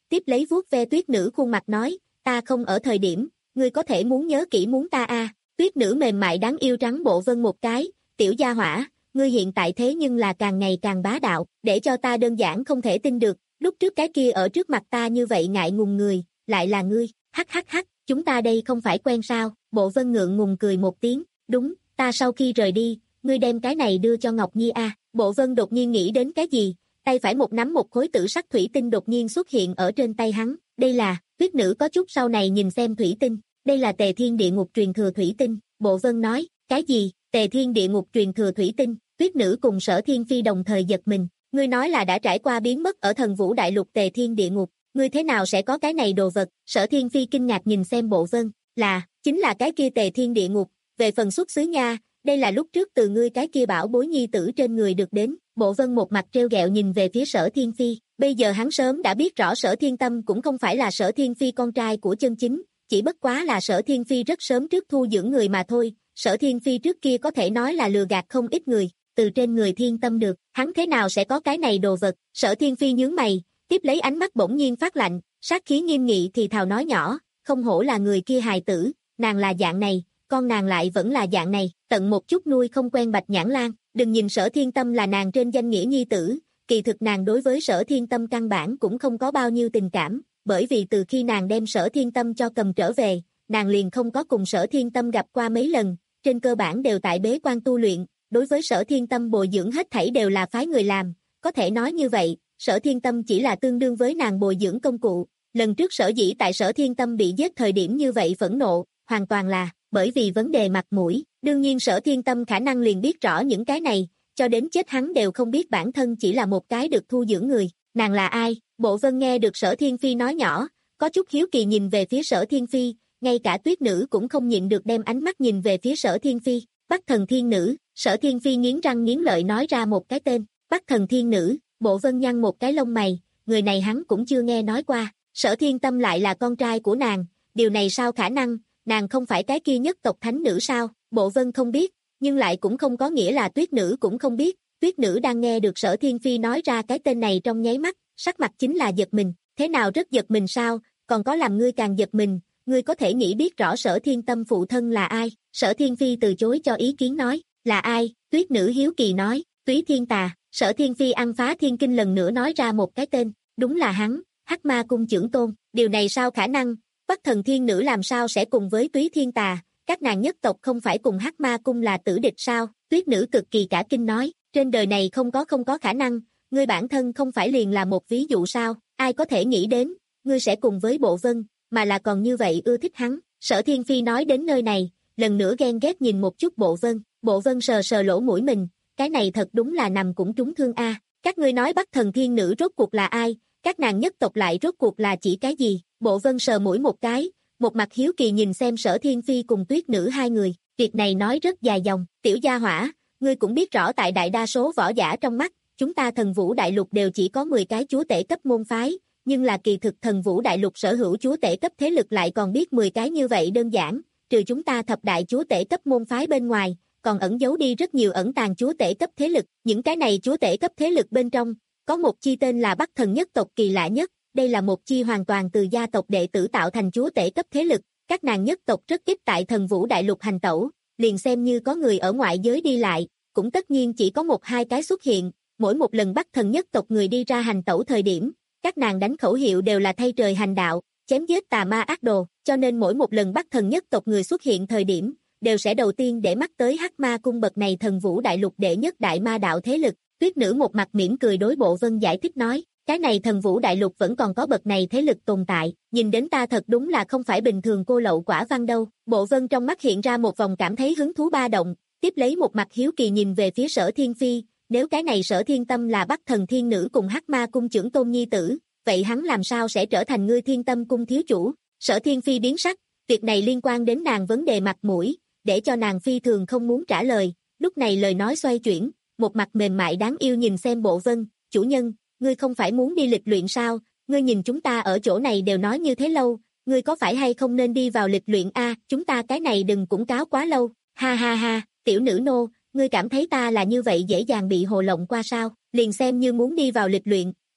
tiếp lấy vuốt ve tuyết nữ khuôn mặt nói, ta không ở thời điểm, ngươi có thể muốn nhớ kỹ muốn ta a. À. Tuyết nữ mềm mại đáng yêu trắng bộ Vân một cái, tiểu gia hỏa, ngươi hiện tại thế nhưng là càng ngày càng bá đạo, để cho ta đơn giản không thể tin được, lúc trước cái kia ở trước mặt ta như vậy ngại ngùng người, lại là ngươi, hắc hắc hắc, chúng ta đây không phải quen sao, bộ Vân ngượng ngùng cười một tiếng, đúng, ta sau khi rời đi, ngươi đem cái này đưa cho Ngọc Nhi a. À. Bộ Vân đột nhiên nghĩ đến cái gì, tay phải một nắm một khối tử sắc thủy tinh đột nhiên xuất hiện ở trên tay hắn, đây là, tuyết nữ có chút sau này nhìn xem thủy tinh, đây là Tề Thiên Địa Ngục truyền thừa thủy tinh, bộ Vân nói, cái gì, Tề Thiên Địa Ngục truyền thừa thủy tinh, tuyết nữ cùng Sở Thiên Phi đồng thời giật mình, ngươi nói là đã trải qua biến mất ở thần vũ đại lục Tề Thiên Địa Ngục, ngươi thế nào sẽ có cái này đồ vật, Sở Thiên Phi kinh ngạc nhìn xem bộ Vân, là, chính là cái kia Tề Thiên Địa Ngục, về phần xuất xứ nha, đây là lúc trước từ ngươi cái kia bảo bối nhi tử trên người được đến, bộ Vân một mặt trêu ghẹo nhìn về phía Sở Thiên Phi, bây giờ hắn sớm đã biết rõ Sở Thiên Tâm cũng không phải là Sở Thiên Phi con trai của chân chính, chỉ bất quá là Sở Thiên Phi rất sớm trước thu dưỡng người mà thôi, Sở Thiên Phi trước kia có thể nói là lừa gạt không ít người, từ trên người Thiên Tâm được, hắn thế nào sẽ có cái này đồ vật, Sở Thiên Phi nhướng mày, tiếp lấy ánh mắt bỗng nhiên phát lạnh, sát khí nghiêm nghị thì thào nói nhỏ, không hổ là người kia hài tử, nàng là dạng này, con nàng lại vẫn là dạng này, tận một chút nuôi không quen Bạch Nhãn Lan, đừng nhìn Sở Thiên Tâm là nàng trên danh nghĩa nhi tử, kỳ thực nàng đối với Sở Thiên Tâm căn bản cũng không có bao nhiêu tình cảm, bởi vì từ khi nàng đem Sở Thiên Tâm cho cầm trở về, nàng liền không có cùng Sở Thiên Tâm gặp qua mấy lần, trên cơ bản đều tại bế quan tu luyện, đối với Sở Thiên Tâm bồi dưỡng hết thảy đều là phái người làm, có thể nói như vậy, Sở Thiên Tâm chỉ là tương đương với nàng bồi dưỡng công cụ, lần trước Sở Dĩ tại Sở Thiên Tâm bị giết thời điểm như vậy phẫn nộ, hoàn toàn là bởi vì vấn đề mặt mũi, đương nhiên Sở Thiên Tâm khả năng liền biết rõ những cái này, cho đến chết hắn đều không biết bản thân chỉ là một cái được thu dưỡng người, nàng là ai, bộ Vân nghe được Sở Thiên Phi nói nhỏ, có chút hiếu kỳ nhìn về phía Sở Thiên Phi, ngay cả tuyết nữ cũng không nhịn được đem ánh mắt nhìn về phía Sở Thiên Phi, Bắc Thần Thiên Nữ, Sở Thiên Phi nghiến răng nghiến lợi nói ra một cái tên, Bắc Thần Thiên Nữ, bộ Vân nhăn một cái lông mày, người này hắn cũng chưa nghe nói qua, Sở Thiên Tâm lại là con trai của nàng, điều này sao khả năng, nàng không phải cái kia nhất tộc thánh nữ sao, bộ Vân không biết, nhưng lại cũng không có nghĩa là tuyết nữ cũng không biết, tuyết nữ đang nghe được Sở Thiên Phi nói ra cái tên này trong nháy mắt, sắc mặt chính là giật mình, thế nào rất giật mình sao, còn có làm ngươi càng giật mình, ngươi có thể nghĩ biết rõ Sở Thiên Tâm phụ thân là ai, Sở Thiên Phi từ chối cho ý kiến nói, là ai, tuyết nữ hiếu kỳ nói, Túy Thiên Tà, Sở Thiên Phi ăn phá thiên kinh lần nữa nói ra một cái tên, đúng là hắn, Hắc Ma Cung trưởng tôn, điều này sao khả năng, Bắc Thần Thiên Nữ làm sao sẽ cùng với Túy Thiên Tà, các nàng nhất tộc không phải cùng Hắc Ma Cung là tử địch sao, tuyết nữ cực kỳ cả kinh nói, trên đời này không có không có khả năng, ngươi bản thân không phải liền là một ví dụ sao, ai có thể nghĩ đến, ngươi sẽ cùng với bộ Vân, mà là còn như vậy ưa thích hắn, Sở Thiên Phi nói đến nơi này, lần nữa ghen ghét nhìn một chút bộ Vân, bộ Vân sờ sờ lỗ mũi mình, cái này thật đúng là nằm cũng trúng thương a. Các ngươi nói Bắc Thần Thiên Nữ rốt cuộc là ai, các nàng nhất tộc lại rốt cuộc là chỉ cái gì, bộ Vân sờ mũi một cái, một mặt hiếu kỳ nhìn xem Sở Thiên Phi cùng tuyết nữ hai người, việc này nói rất dài dòng, tiểu gia hỏa, ngươi cũng biết rõ tại đại đa số võ giả trong mắt, chúng ta thần vũ đại lục đều chỉ có mười cái chúa tể cấp môn phái, nhưng là kỳ thực thần vũ đại lục sở hữu chúa tể cấp thế lực lại còn biết mười cái như vậy đơn giản, trừ chúng ta thập đại chúa tể cấp môn phái bên ngoài, còn ẩn giấu đi rất nhiều ẩn tàng chúa tể cấp thế lực, những cái này chúa tể cấp thế lực bên trong, có một chi tên là Bắc Thần nhất tộc kỳ lạ nhất, đây là một chi hoàn toàn từ gia tộc đệ tử tạo thành chúa tể cấp thế lực, các nàng nhất tộc rất ít tại thần vũ đại lục hành tẩu, liền xem như có người ở ngoại giới đi lại, cũng tất nhiên chỉ có một hai cái xuất hiện, mỗi một lần Bắc Thần nhất tộc người đi ra hành tẩu thời điểm, các nàng đánh khẩu hiệu đều là thay trời hành đạo, chém giết tà ma ác đồ, cho nên mỗi một lần Bắc Thần nhất tộc người xuất hiện thời điểm, đều sẽ đầu tiên để mắt tới Hắc Ma Cung bậc này thần vũ đại lục đệ nhất đại ma đạo thế lực. Tuyết nữ một mặt mỉm cười đối bộ Vân giải thích nói, cái này thần vũ đại lục vẫn còn có bậc này thế lực tồn tại, nhìn đến ta thật đúng là không phải bình thường cô lậu quả văn đâu. Bộ Vân trong mắt hiện ra một vòng cảm thấy hứng thú ba động, tiếp lấy một mặt hiếu kỳ nhìn về phía Sở Thiên Phi, nếu cái này Sở Thiên Tâm là Bắc Thần Thiên Nữ cùng Hắc Ma Cung trưởng tôn nhi tử, vậy hắn làm sao sẽ trở thành ngươi Thiên Tâm Cung thiếu chủ? Sở Thiên Phi biến sắc, việc này liên quan đến nàng vấn đề mặt mũi, để cho nàng phi thường không muốn trả lời, lúc này lời nói xoay chuyển, một mặt mềm mại đáng yêu nhìn xem bộ Vân, chủ nhân, ngươi không phải muốn đi lịch luyện sao, ngươi nhìn chúng ta ở chỗ này đều nói như thế lâu, ngươi có phải hay không nên đi vào lịch luyện a? Chúng ta cái này đừng cũng cáo quá lâu, ha ha ha, tiểu nữ nô, ngươi cảm thấy ta là như vậy dễ dàng bị hồ lộng qua sao, liền xem như muốn đi vào lịch luyện,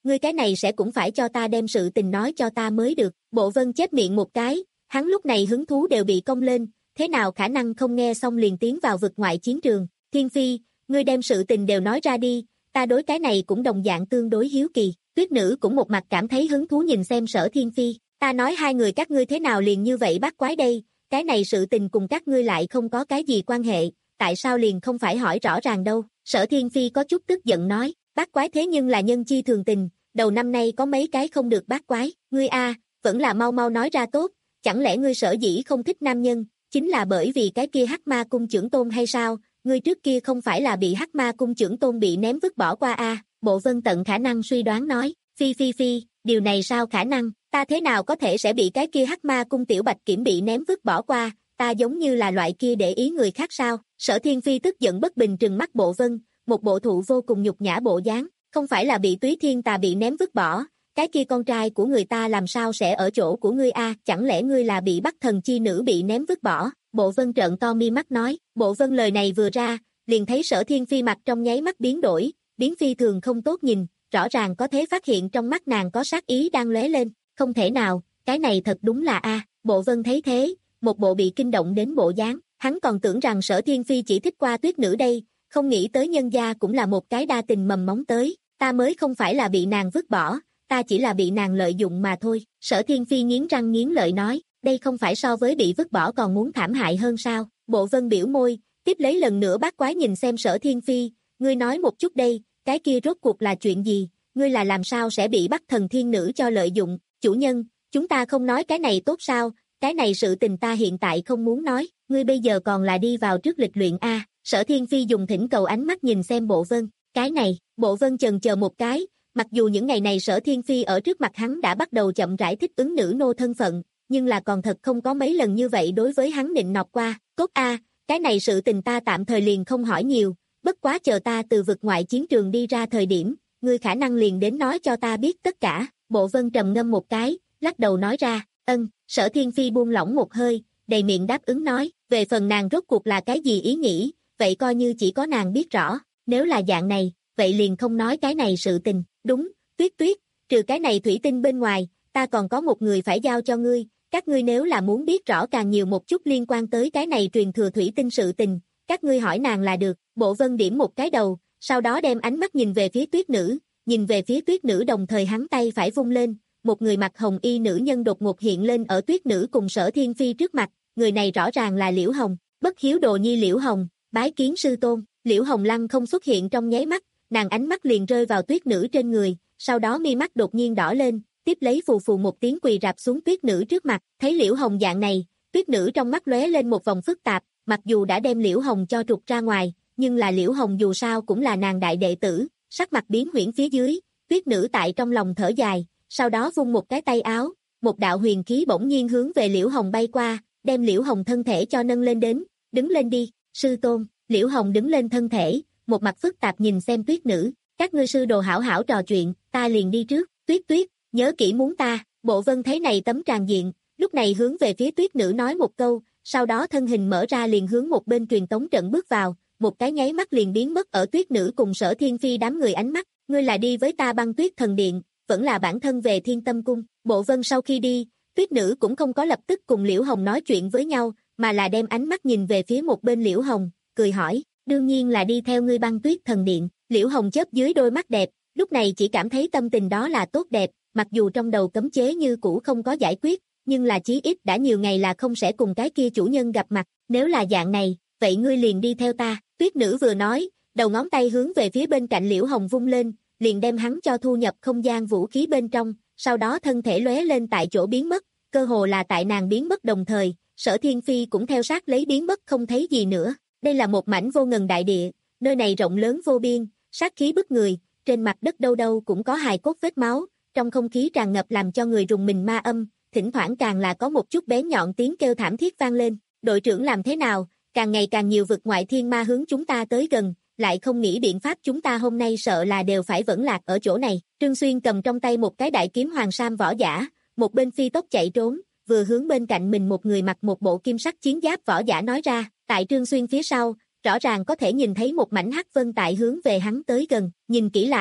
ngươi cái này sẽ cũng phải cho ta đem sự tình nói cho ta mới được. Bộ Vân chép miệng một cái, hắn lúc này hứng thú đều bị cong lên, thế nào khả năng không nghe xong liền tiến vào vực ngoại chiến trường. Thiên Phi, ngươi đem sự tình đều nói ra đi, ta đối cái này cũng đồng dạng tương đối hiếu kỳ. Tuyết nữ cũng một mặt cảm thấy hứng thú nhìn xem Sở Thiên Phi, ta nói hai người các ngươi thế nào liền như vậy bắt quái đây, cái này sự tình cùng các ngươi lại không có cái gì quan hệ, tại sao liền không phải hỏi rõ ràng đâu. Sở Thiên Phi có chút tức giận nói, bắt quái thế nhưng là nhân chi thường tình, đầu năm nay có mấy cái không được bắt quái, ngươi a, vẫn là mau mau nói ra tốt, chẳng lẽ ngươi sở dĩ không thích nam nhân, chính là bởi vì cái kia Hắc Ma cung trưởng tôn hay sao, ngươi trước kia không phải là bị Hắc Ma cung trưởng tôn bị ném vứt bỏ qua a? Bộ Vân tận khả năng suy đoán nói, phi phi phi, điều này sao khả năng, ta thế nào có thể sẽ bị cái kia Hắc Ma cung tiểu bạch kiểm bị ném vứt bỏ qua, ta giống như là loại kia để ý người khác sao? Sở Thiên Phi tức giận bất bình trừng mắt Bộ Vân, một bộ thụ vô cùng nhục nhã bộ dáng, không phải là bị Túy Thiên Tà bị ném vứt bỏ, cái kia con trai của người ta làm sao sẽ ở chỗ của ngươi a, chẳng lẽ ngươi là bị Bắc Thần chi nữ bị ném vứt bỏ? Bộ Vân trợn to mi mắt nói, Bộ Vân lời này vừa ra, liền thấy Sở Thiên Phi mặt trong nháy mắt biến đổi, biến phi thường không tốt nhìn, rõ ràng có thể phát hiện trong mắt nàng có sát ý đang lóe lên, không thể nào, cái này thật đúng là a. Bộ Vân thấy thế, một bộ bị kinh động đến bộ dáng, hắn còn tưởng rằng Sở Thiên Phi chỉ thích qua Tuyết nữ đây, không nghĩ tới nhân gia cũng là một cái đa tình mầm móng tới, ta mới không phải là bị nàng vứt bỏ, ta chỉ là bị nàng lợi dụng mà thôi. Sở Thiên Phi nghiến răng nghiến lợi nói, đây không phải so với bị vứt bỏ còn muốn thảm hại hơn sao? Bộ Vân biểu môi, tiếp lấy lần nữa bát quái nhìn xem Sở Thiên Phi, ngươi nói một chút đây, cái kia rốt cuộc là chuyện gì, ngươi là làm sao sẽ bị Bắc Thần thiên nữ cho lợi dụng, chủ nhân, chúng ta không nói cái này tốt sao, cái này sự tình ta hiện tại không muốn nói, ngươi bây giờ còn là đi vào trước lịch luyện a. Sở Thiên Phi dùng thỉnh cầu ánh mắt nhìn xem Bộ Vân, cái này, Bộ Vân chần chờ một cái, mặc dù những ngày này Sở Thiên Phi ở trước mặt hắn đã bắt đầu chậm rãi thích ứng nữ nô thân phận, nhưng là còn thật không có mấy lần như vậy đối với hắn nịnh nọt qua, cốt a, cái này sự tình ta tạm thời liền không hỏi nhiều, bất quá chờ ta từ vực ngoại chiến trường đi ra thời điểm, ngươi khả năng liền đến nói cho ta biết tất cả. Bộ Vân trầm ngâm một cái, lắc đầu nói ra, ân. Sở Thiên Phi buông lỏng một hơi, đầy miệng đáp ứng nói, về phần nàng rốt cuộc là cái gì ý nghĩ, vậy coi như chỉ có nàng biết rõ, nếu là dạng này, vậy liền không nói cái này sự tình. Đúng, Tuyết Tuyết, trừ cái này thủy tinh bên ngoài, ta còn có một người phải giao cho ngươi, các ngươi nếu là muốn biết rõ càng nhiều một chút liên quan tới cái này truyền thừa thủy tinh sự tình, các ngươi hỏi nàng là được. Bộ Vân điểm một cái đầu, sau đó đem ánh mắt nhìn về phía Tuyết nữ, nhìn về phía Tuyết nữ đồng thời hắn tay phải vung lên, một người mặc hồng y nữ nhân đột ngột hiện lên ở Tuyết nữ cùng Sở Thiên Phi trước mặt, người này rõ ràng là Liễu Hồng, bất hiếu đồ nhi Liễu Hồng, bái kiến sư tôn. Liễu Hồng lăng không xuất hiện trong nháy mắt, nàng ánh mắt liền rơi vào Tuyết nữ trên người, sau đó mi mắt đột nhiên đỏ lên, tiếp lấy phù phù một tiếng quỳ rạp xuống Tuyết nữ trước mặt, thấy Liễu Hồng dạng này, Tuyết nữ trong mắt lóe lên một vòng phức tạp, mặc dù đã đem Liễu Hồng cho trục ra ngoài, nhưng là Liễu Hồng dù sao cũng là nàng đại đệ tử, sắc mặt biến huyễn phía dưới, Tuyết nữ tại trong lòng thở dài, sau đó vung một cái tay áo, một đạo huyền khí bỗng nhiên hướng về Liễu Hồng bay qua, đem Liễu Hồng thân thể cho nâng lên đến, đứng lên đi, sư tôn. Liễu Hồng đứng lên thân thể, một mặt phức tạp nhìn xem Tuyết nữ, các ngươi sư đồ hảo hảo trò chuyện, ta liền đi trước. Tuyết Tuyết, nhớ kỹ muốn ta. Bộ Vân thấy này tấm tràng diện, lúc này hướng về phía Tuyết nữ nói một câu, sau đó thân hình mở ra liền hướng một bên truyền tống trận bước vào, một cái nháy mắt liền biến mất ở Tuyết nữ cùng Sở Thiên Phi đám người ánh mắt, ngươi là đi với ta Băng Tuyết thần điện, vẫn là bản thân về Thiên Tâm cung. Bộ Vân sau khi đi, Tuyết nữ cũng không có lập tức cùng Liễu Hồng nói chuyện với nhau, mà là đem ánh mắt nhìn về phía một bên Liễu Hồng, cười hỏi, đương nhiên là đi theo ngươi Băng Tuyết thần điện. Liễu Hồng chớp dưới đôi mắt đẹp, lúc này chỉ cảm thấy tâm tình đó là tốt đẹp, mặc dù trong đầu cấm chế như cũ không có giải quyết, nhưng là chí ít đã nhiều ngày là không sẽ cùng cái kia chủ nhân gặp mặt, nếu là dạng này, vậy ngươi liền đi theo ta. Tuyết nữ vừa nói, đầu ngón tay hướng về phía bên cạnh Liễu Hồng vung lên, liền đem hắn cho thu nhập không gian vũ khí bên trong, sau đó thân thể lóe lên tại chỗ biến mất, cơ hồ là tại nàng biến mất đồng thời, Sở Thiên Phi cũng theo sát lấy biến mất không thấy gì nữa. Đây là một mảnh vô ngần đại địa, nơi này rộng lớn vô biên, sát khí bức người, trên mặt đất đâu đâu cũng có hài cốt vết máu, trong không khí tràn ngập làm cho người rùng mình ma âm, thỉnh thoảng càng là có một chút bén nhọn tiếng kêu thảm thiết vang lên. Đội trưởng làm thế nào, càng ngày càng nhiều vực ngoại thiên ma hướng chúng ta tới gần, lại không nghĩ biện pháp, chúng ta hôm nay sợ là đều phải vẫn lạc ở chỗ này. Trương Xuyên cầm trong tay một cái đại kiếm hoàng sam võ giả, một bên phi tốc chạy trốn, vừa hướng bên cạnh mình một người mặc một bộ kim sắc chiến giáp võ giả nói ra. Tại Trương Xuyên phía sau, rõ ràng có thể nhìn thấy một mảnh hắc vân tại hướng về hắn tới gần, nhìn kỹ lại,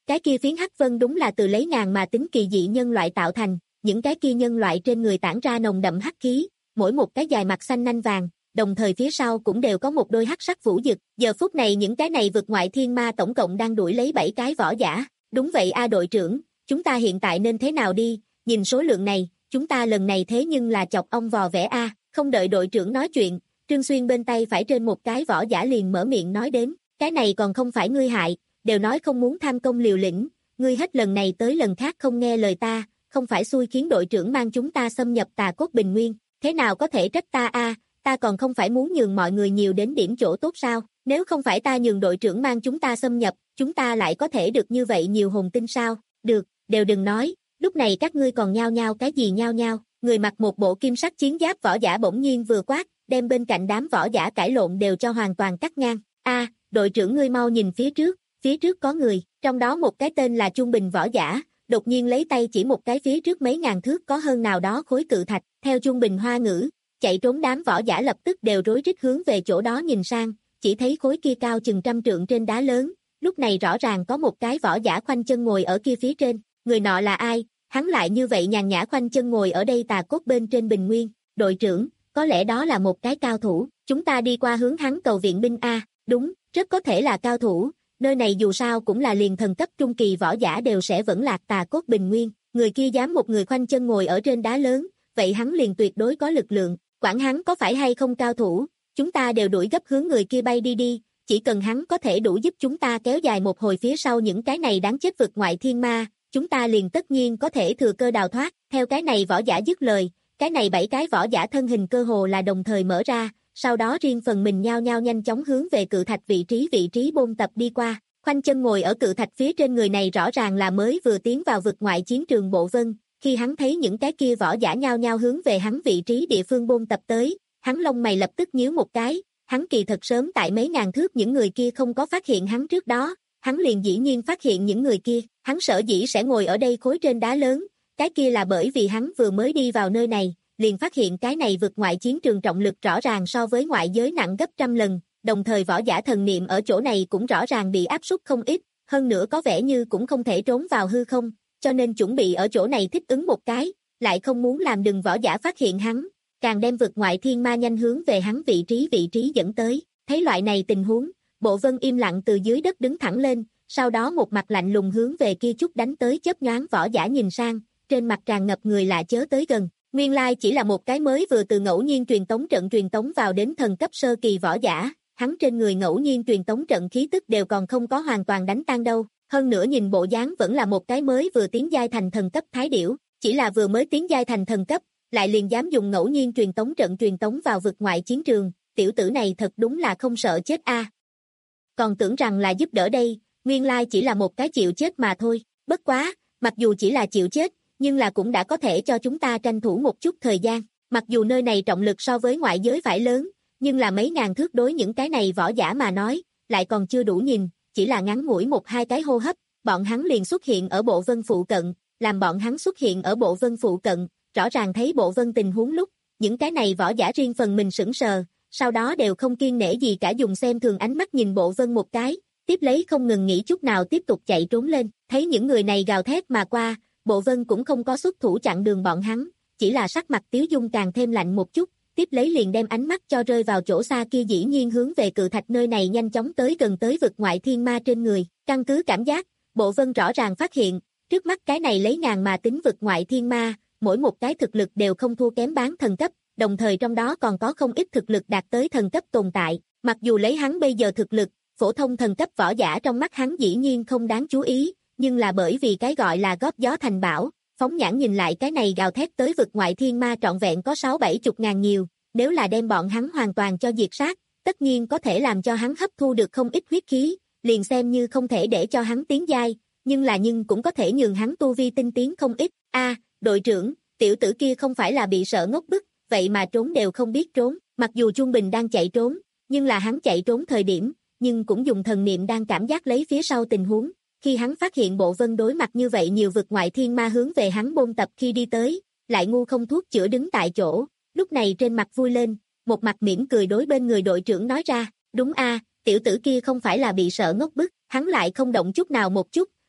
Cái kia phiến hắc vân đúng là từ lấy ngàn mà tính kỳ dị nhân loại tạo thành, những cái kia nhân loại trên người tản ra nồng đậm hắc khí, mỗi một cái dài mặt xanh nanh vàng, đồng thời phía sau cũng đều có một đôi hắc sắc vũ dực. Giờ phút này những cái này vượt ngoại thiên ma tổng cộng đang đuổi lấy bảy cái võ giả. Đúng vậy a đội trưởng, chúng ta hiện tại nên thế nào đi, nhìn số lượng này, chúng ta lần này thế nhưng là chọc ong vò vẽ a. Không đợi đội trưởng nói chuyện, Trương Xuyên bên tay phải trên một cái võ giả liền mở miệng nói đến, cái này còn không phải ngươi hại, đều nói không muốn tham công liều lĩnh, ngươi hết lần này tới lần khác không nghe lời ta, không phải xui khiến đội trưởng mang chúng ta xâm nhập Tà Cốt Bình Nguyên, thế nào có thể trách ta a, ta còn không phải muốn nhường mọi người nhiều đến điểm chỗ tốt sao, nếu không phải ta nhường đội trưởng mang chúng ta xâm nhập, chúng ta lại có thể được như vậy nhiều hồn tinh sao, được, đều đừng nói, lúc này các ngươi còn nhao nhao cái gì nhao nhao, người mặc một bộ kim sắc chiến giáp võ giả bỗng nhiên vừa quát, đem bên cạnh đám võ giả cãi lộn đều cho hoàn toàn cắt ngang, a, đội trưởng ngươi mau nhìn phía trước, phía trước có người, trong đó một cái tên là Trung Bình võ giả, đột nhiên lấy tay chỉ một cái phía trước mấy ngàn thước có hơn nào đó khối cự thạch, theo Trung Bình hoa ngữ, chạy trốn đám võ giả lập tức đều rối rít hướng về chỗ đó nhìn sang, chỉ thấy khối kia cao chừng trăm trượng trên đá lớn, lúc này rõ ràng có một cái võ giả khoanh chân ngồi ở kia phía trên, người nọ là ai, hắn lại như vậy nhàn nhã khoanh chân ngồi ở đây Tà Cốt bên trên bình nguyên, đội trưởng, có lẽ đó là một cái cao thủ, chúng ta đi qua hướng hắn cầu viện binh a, đúng, rất có thể là cao thủ. Nơi này dù sao cũng là liền thần cấp trung kỳ võ giả đều sẽ vẫn lạc Tà Cốt Bình Nguyên, người kia dám một người khoanh chân ngồi ở trên đá lớn, vậy hắn liền tuyệt đối có lực lượng, quản hắn có phải hay không cao thủ, chúng ta đều đuổi gấp hướng người kia bay đi đi, chỉ cần hắn có thể đủ giúp chúng ta kéo dài một hồi phía sau những cái này đáng chết vực ngoại thiên ma, chúng ta liền tất nhiên có thể thừa cơ đào thoát, theo cái này võ giả dứt lời, cái này bảy cái võ giả thân hình cơ hồ là đồng thời mở ra, sau đó riêng phần mình nhao nhao nhanh chóng hướng về cự thạch vị trí vị trí bôn tập đi qua, khoanh chân ngồi ở cự thạch phía trên người này rõ ràng là mới vừa tiến vào vực ngoại chiến trường Bộ Vân, khi hắn thấy những cái kia võ giả nhao nhao hướng về hắn vị trí địa phương bôn tập tới, hắn lông mày lập tức nhíu một cái, hắn kỳ thật sớm tại mấy ngàn thước những người kia không có phát hiện hắn trước đó, hắn liền dĩ nhiên phát hiện những người kia, hắn sở dĩ sẽ ngồi ở đây khối trên đá lớn, cái kia là bởi vì hắn vừa mới đi vào nơi này, liền phát hiện cái này vực ngoại chiến trường trọng lực rõ ràng so với ngoại giới nặng gấp trăm lần, đồng thời võ giả thần niệm ở chỗ này cũng rõ ràng bị áp suất không ít, hơn nữa có vẻ như cũng không thể trốn vào hư không, cho nên chuẩn bị ở chỗ này thích ứng một cái, lại không muốn làm đừng võ giả phát hiện hắn, càng đem vực ngoại thiên ma nhanh hướng về hắn vị trí vị trí dẫn tới, thấy loại này tình huống, Bộ Vân im lặng từ dưới đất đứng thẳng lên, sau đó một mặt lạnh lùng hướng về kia chút đánh tới chớp nhoáng võ giả nhìn sang, trên mặt tràn ngập người lạ chớ tới gần. Nguyên lai chỉ là một cái mới vừa từ ngẫu nhiên truyền tống trận truyền tống vào đến thần cấp sơ kỳ võ giả, hắn trên người ngẫu nhiên truyền tống trận khí tức đều còn không có hoàn toàn đánh tan đâu, hơn nữa nhìn bộ dáng vẫn là một cái mới vừa tiến giai thành thần cấp thái điểu, chỉ là vừa mới tiến giai thành thần cấp, lại liền dám dùng ngẫu nhiên truyền tống trận truyền tống vào vực ngoại chiến trường, tiểu tử này thật đúng là không sợ chết a. À. Còn tưởng rằng là giúp đỡ đây, nguyên lai chỉ là một cái chịu chết mà thôi, bất quá, mặc dù chỉ là chịu chết, nhưng là cũng đã có thể cho chúng ta tranh thủ một chút thời gian, mặc dù nơi này trọng lực so với ngoại giới phải lớn, nhưng là mấy ngàn thước đối những cái này võ giả mà nói, lại còn chưa đủ nhìn, chỉ là ngắn ngủi một hai cái hô hấp, bọn hắn liền xuất hiện ở Bộ Vân phụ cận, làm bọn hắn xuất hiện ở Bộ Vân phụ cận, rõ ràng thấy Bộ Vân tình huống lúc, những cái này võ giả riêng phần mình sững sờ, sau đó đều không kiên nể gì cả dùng xem thường ánh mắt nhìn Bộ Vân một cái, tiếp lấy không ngừng nghĩ chút nào tiếp tục chạy trốn lên, thấy những người này gào thét mà qua, Bộ Vân cũng không có xuất thủ chặn đường bọn hắn, chỉ là sắc mặt Tiếu Dung càng thêm lạnh một chút, tiếp lấy liền đem ánh mắt cho rơi vào chỗ xa kia dĩ nhiên hướng về cự thạch nơi này nhanh chóng tới gần tới vực ngoại thiên ma trên người, căn cứ cảm giác, Bộ Vân rõ ràng phát hiện, trước mắt cái này lấy ngàn mà tính vực ngoại thiên ma, mỗi một cái thực lực đều không thua kém bán thần cấp, đồng thời trong đó còn có không ít thực lực đạt tới thần cấp tồn tại, mặc dù lấy hắn bây giờ thực lực, phổ thông thần cấp võ giả trong mắt hắn dĩ nhiên không đáng chú ý, nhưng là bởi vì cái gọi là góp gió thành bão, phóng nhãn nhìn lại cái này gào thét tới vực ngoại thiên ma trọn vẹn có sáu bảy chục ngàn nhiều, nếu là đem bọn hắn hoàn toàn cho diệt sát, tất nhiên có thể làm cho hắn hấp thu được không ít huyết khí, liền xem như không thể để cho hắn tiến giai, nhưng là nhưng cũng có thể nhường hắn tu vi tinh tiến không ít. A, đội trưởng, tiểu tử kia không phải là bị sợ ngốc bức, vậy mà trốn đều không biết trốn, mặc dù Trung Bình đang chạy trốn, nhưng là hắn chạy trốn thời điểm, nhưng cũng dùng thần niệm đang cảm giác lấy phía sau tình huống. Khi hắn phát hiện Bộ Vân đối mặt như vậy nhiều vực ngoại thiên ma hướng về hắn bôn tập khi đi tới, lại ngu không thuốc chữa đứng tại chỗ, lúc này trên mặt vui lên, một mặt mỉm cười đối bên người đội trưởng nói ra, đúng a, tiểu tử kia không phải là bị sợ ngốc bức, hắn lại không động chút nào một chút,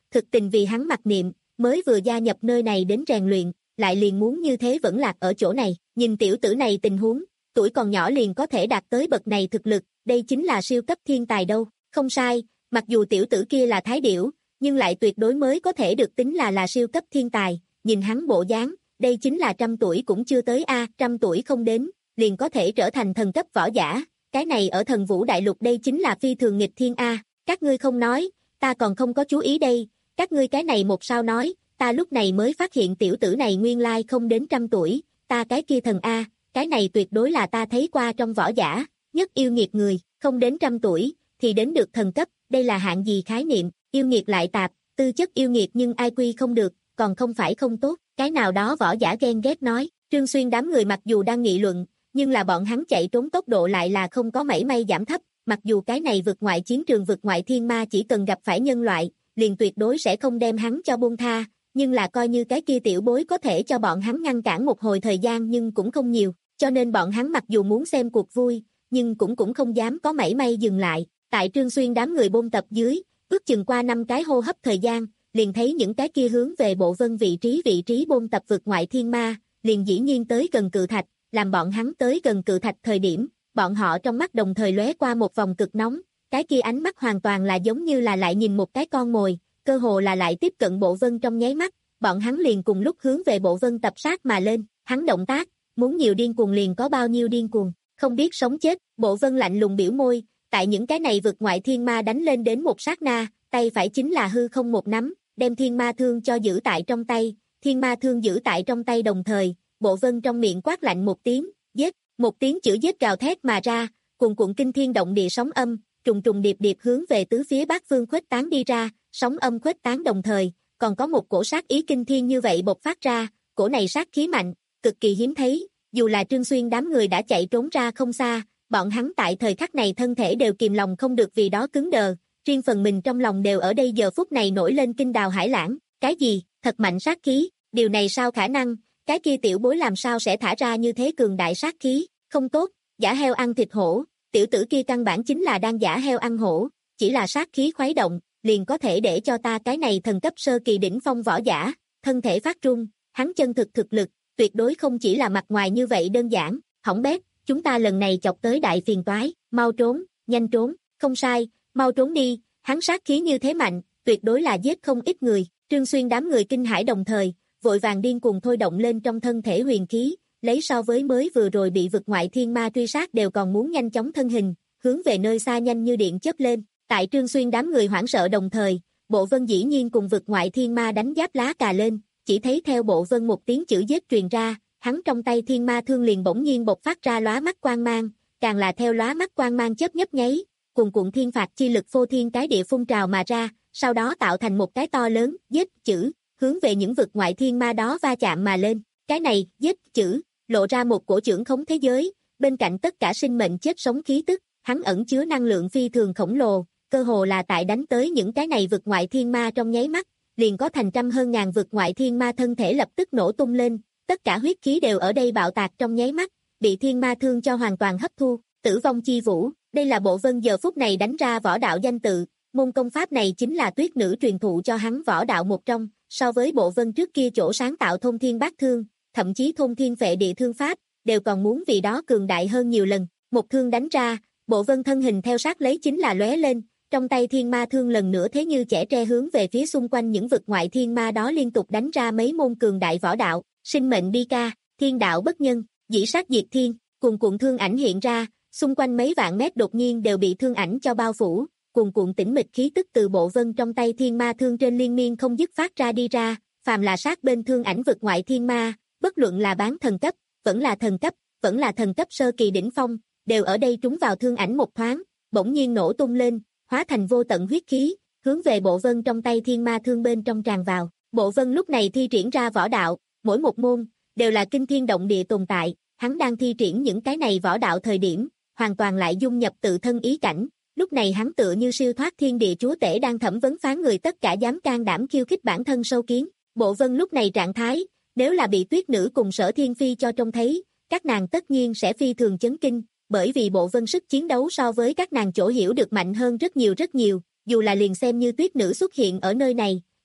thực tình vì hắn mặc niệm, mới vừa gia nhập nơi này đến rèn luyện, lại liền muốn như thế vẫn lạc ở chỗ này, nhìn tiểu tử này tình huống, tuổi còn nhỏ liền có thể đạt tới bậc này thực lực, đây chính là siêu cấp thiên tài đâu, không sai, mặc dù tiểu tử kia là thái điểu, nhưng lại tuyệt đối mới có thể được tính là là siêu cấp thiên tài, nhìn hắn bộ dáng, đây chính là trăm tuổi cũng chưa tới a, trăm tuổi không đến, liền có thể trở thành thần cấp võ giả, cái này ở thần vũ đại lục đây chính là phi thường nghịch thiên a, các ngươi không nói, ta còn không có chú ý đây, các ngươi cái này một sao nói, ta lúc này mới phát hiện tiểu tử này nguyên lai không đến trăm tuổi, ta cái kia thần a, cái này tuyệt đối là ta thấy qua trong võ giả, nhất yêu nghiệt người, không đến trăm tuổi, thì đến được thần cấp, đây là hạng gì khái niệm, yêu nghiệt lại tạp, tư chất yêu nghiệt nhưng ai quy không được, còn không phải không tốt, cái nào đó võ giả ghen ghét nói, Trương Xuyên đám người mặc dù đang nghị luận, nhưng là bọn hắn chạy trốn tốc độ lại là không có mảy may giảm thấp, mặc dù cái này vượt ngoại chiến trường vượt ngoại thiên ma chỉ cần gặp phải nhân loại, liền tuyệt đối sẽ không đem hắn cho buông tha, nhưng là coi như cái kia tiểu bối có thể cho bọn hắn ngăn cản một hồi thời gian nhưng cũng không nhiều, cho nên bọn hắn mặc dù muốn xem cuộc vui, nhưng cũng cũng không dám có mảy may dừng lại, tại Trương Xuyên đám người bôn tập dưới, ước chừng qua năm cái hô hấp thời gian, liền thấy những cái kia hướng về bộ vân vị trí vị trí bôn tập vượt ngoại thiên ma, liền dĩ nhiên tới gần cự thạch, làm bọn hắn tới gần cự thạch thời điểm, bọn họ trong mắt đồng thời lóe qua một vòng cực nóng, cái kia ánh mắt hoàn toàn là giống như là lại nhìn một cái con mồi, cơ hồ là lại tiếp cận bộ vân trong nháy mắt, bọn hắn liền cùng lúc hướng về bộ vân tập sát mà lên, hắn động tác, muốn nhiều điên cuồng liền có bao nhiêu điên cuồng, không biết sống chết, bộ vân lạnh lùng biểu môi, tại những cái này vượt ngoại thiên ma đánh lên đến một sát na, tay phải chính là hư không một nắm, đem thiên ma thương cho giữ tại trong tay, thiên ma thương giữ tại trong tay đồng thời, bộ vân trong miệng quát lạnh một tiếng, giết, một tiếng chữ giết gào thét mà ra, cuồn cuộn kinh thiên động địa sóng âm, trùng trùng điệp điệp hướng về tứ phía bát phương khuếch tán đi ra, sóng âm khuếch tán đồng thời, còn có một cổ sát ý kinh thiên như vậy bộc phát ra, cổ này sát khí mạnh, cực kỳ hiếm thấy, dù là Trương Xuyên đám người đã chạy trốn ra không xa, bọn hắn tại thời khắc này thân thể đều kìm lòng không được vì đó cứng đờ, riêng phần mình trong lòng đều ở đây giờ phút này nổi lên kinh đào hải lãng, cái gì, thật mạnh sát khí, điều này sao khả năng, cái kia tiểu bối làm sao sẽ thả ra như thế cường đại sát khí, không tốt, giả heo ăn thịt hổ, tiểu tử kia căn bản chính là đang giả heo ăn hổ, chỉ là sát khí khuấy động, liền có thể để cho ta cái này thần cấp sơ kỳ đỉnh phong võ giả, thân thể phát run, hắn chân thực thực lực, tuyệt đối không chỉ là mặt ngoài như vậy đơn giản, hỏng bét, chúng ta lần này chọc tới đại phiền toái, mau trốn, nhanh trốn, không sai, mau trốn đi, hắn sát khí như thế mạnh, tuyệt đối là giết không ít người, Trương Xuyên đám người kinh hãi đồng thời, vội vàng điên cuồng thôi động lên trong thân thể huyền khí, lấy so với mới vừa rồi bị vực ngoại thiên ma truy sát đều còn muốn nhanh chóng thân hình, hướng về nơi xa nhanh như điện chớp lên, tại Trương Xuyên đám người hoảng sợ đồng thời, bộ vân dĩ nhiên cùng vực ngoại thiên ma đánh giáp lá cà lên, chỉ thấy theo bộ vân một tiếng chữ giết truyền ra, hắn trong tay thiên ma thương liền bỗng nhiên bộc phát ra lóa mắt quang mang, càng là theo lóa mắt quang mang chớp nhấp nháy, cuồn cuộn thiên phạt chi lực phô thiên cái địa phun trào mà ra, sau đó tạo thành một cái to lớn, giết chữ, hướng về những vực ngoại thiên ma đó va chạm mà lên, cái này, giết chữ, lộ ra một cổ trưởng khống thế giới, bên cạnh tất cả sinh mệnh chết sống khí tức, hắn ẩn chứa năng lượng phi thường khổng lồ, cơ hồ là tại đánh tới những cái này vực ngoại thiên ma trong nháy mắt, liền có thành trăm hơn ngàn vực ngoại thiên ma thân thể lập tức nổ tung lên, tất cả huyết khí đều ở đây bạo tạc trong nháy mắt, bị thiên ma thương cho hoàn toàn hấp thu, tử vong chi vũ, đây là bộ vân giờ phút này đánh ra võ đạo danh tự, môn công pháp này chính là tuyết nữ truyền thụ cho hắn võ đạo một trong, so với bộ vân trước kia chỗ sáng tạo thôn thiên bát thương, thậm chí thôn thiên phệ địa thương pháp, đều còn muốn vì đó cường đại hơn nhiều lần, một thương đánh ra, bộ vân thân hình theo sát lấy chính là lóe lên, trong tay thiên ma thương lần nữa thế như chẻ tre hướng về phía xung quanh những vực ngoại thiên ma đó liên tục đánh ra mấy môn cường đại võ đạo, sinh mệnh bi ca, thiên đạo bất nhân, dĩ sát diệt thiên, cuồn cuộn thương ảnh hiện ra, xung quanh mấy vạn mét đột nhiên đều bị thương ảnh cho bao phủ, cuồn cuộn tĩnh mịch khí tức từ bộ vân trong tay thiên ma thương trên liên miên không dứt phát ra đi ra, phàm là sát bên thương ảnh vực ngoại thiên ma, bất luận là bán thần cấp, vẫn là thần cấp, vẫn là thần cấp sơ kỳ đỉnh phong, đều ở đây trúng vào thương ảnh một thoáng, bỗng nhiên nổ tung lên, hóa thành vô tận huyết khí, hướng về bộ vân trong tay thiên ma thương bên trong tràn vào. Bộ vân lúc này thi triển ra võ đạo, mỗi một môn, đều là kinh thiên động địa tồn tại, hắn đang thi triển những cái này võ đạo thời điểm, hoàn toàn lại dung nhập tự thân ý cảnh, lúc này hắn tựa như siêu thoát thiên địa chúa tể đang thẩm vấn phán người tất cả dám can đảm khiêu khích bản thân sâu kiến. Bộ vân lúc này trạng thái, nếu là bị tuyết nữ cùng sở thiên phi cho trông thấy, các nàng tất nhiên sẽ phi thường chấn kinh, bởi vì bộ vân sức chiến đấu so với các nàng chỗ hiểu được mạnh hơn rất nhiều rất nhiều, dù là liền xem như tuyết nữ xuất hiện ở nơi này,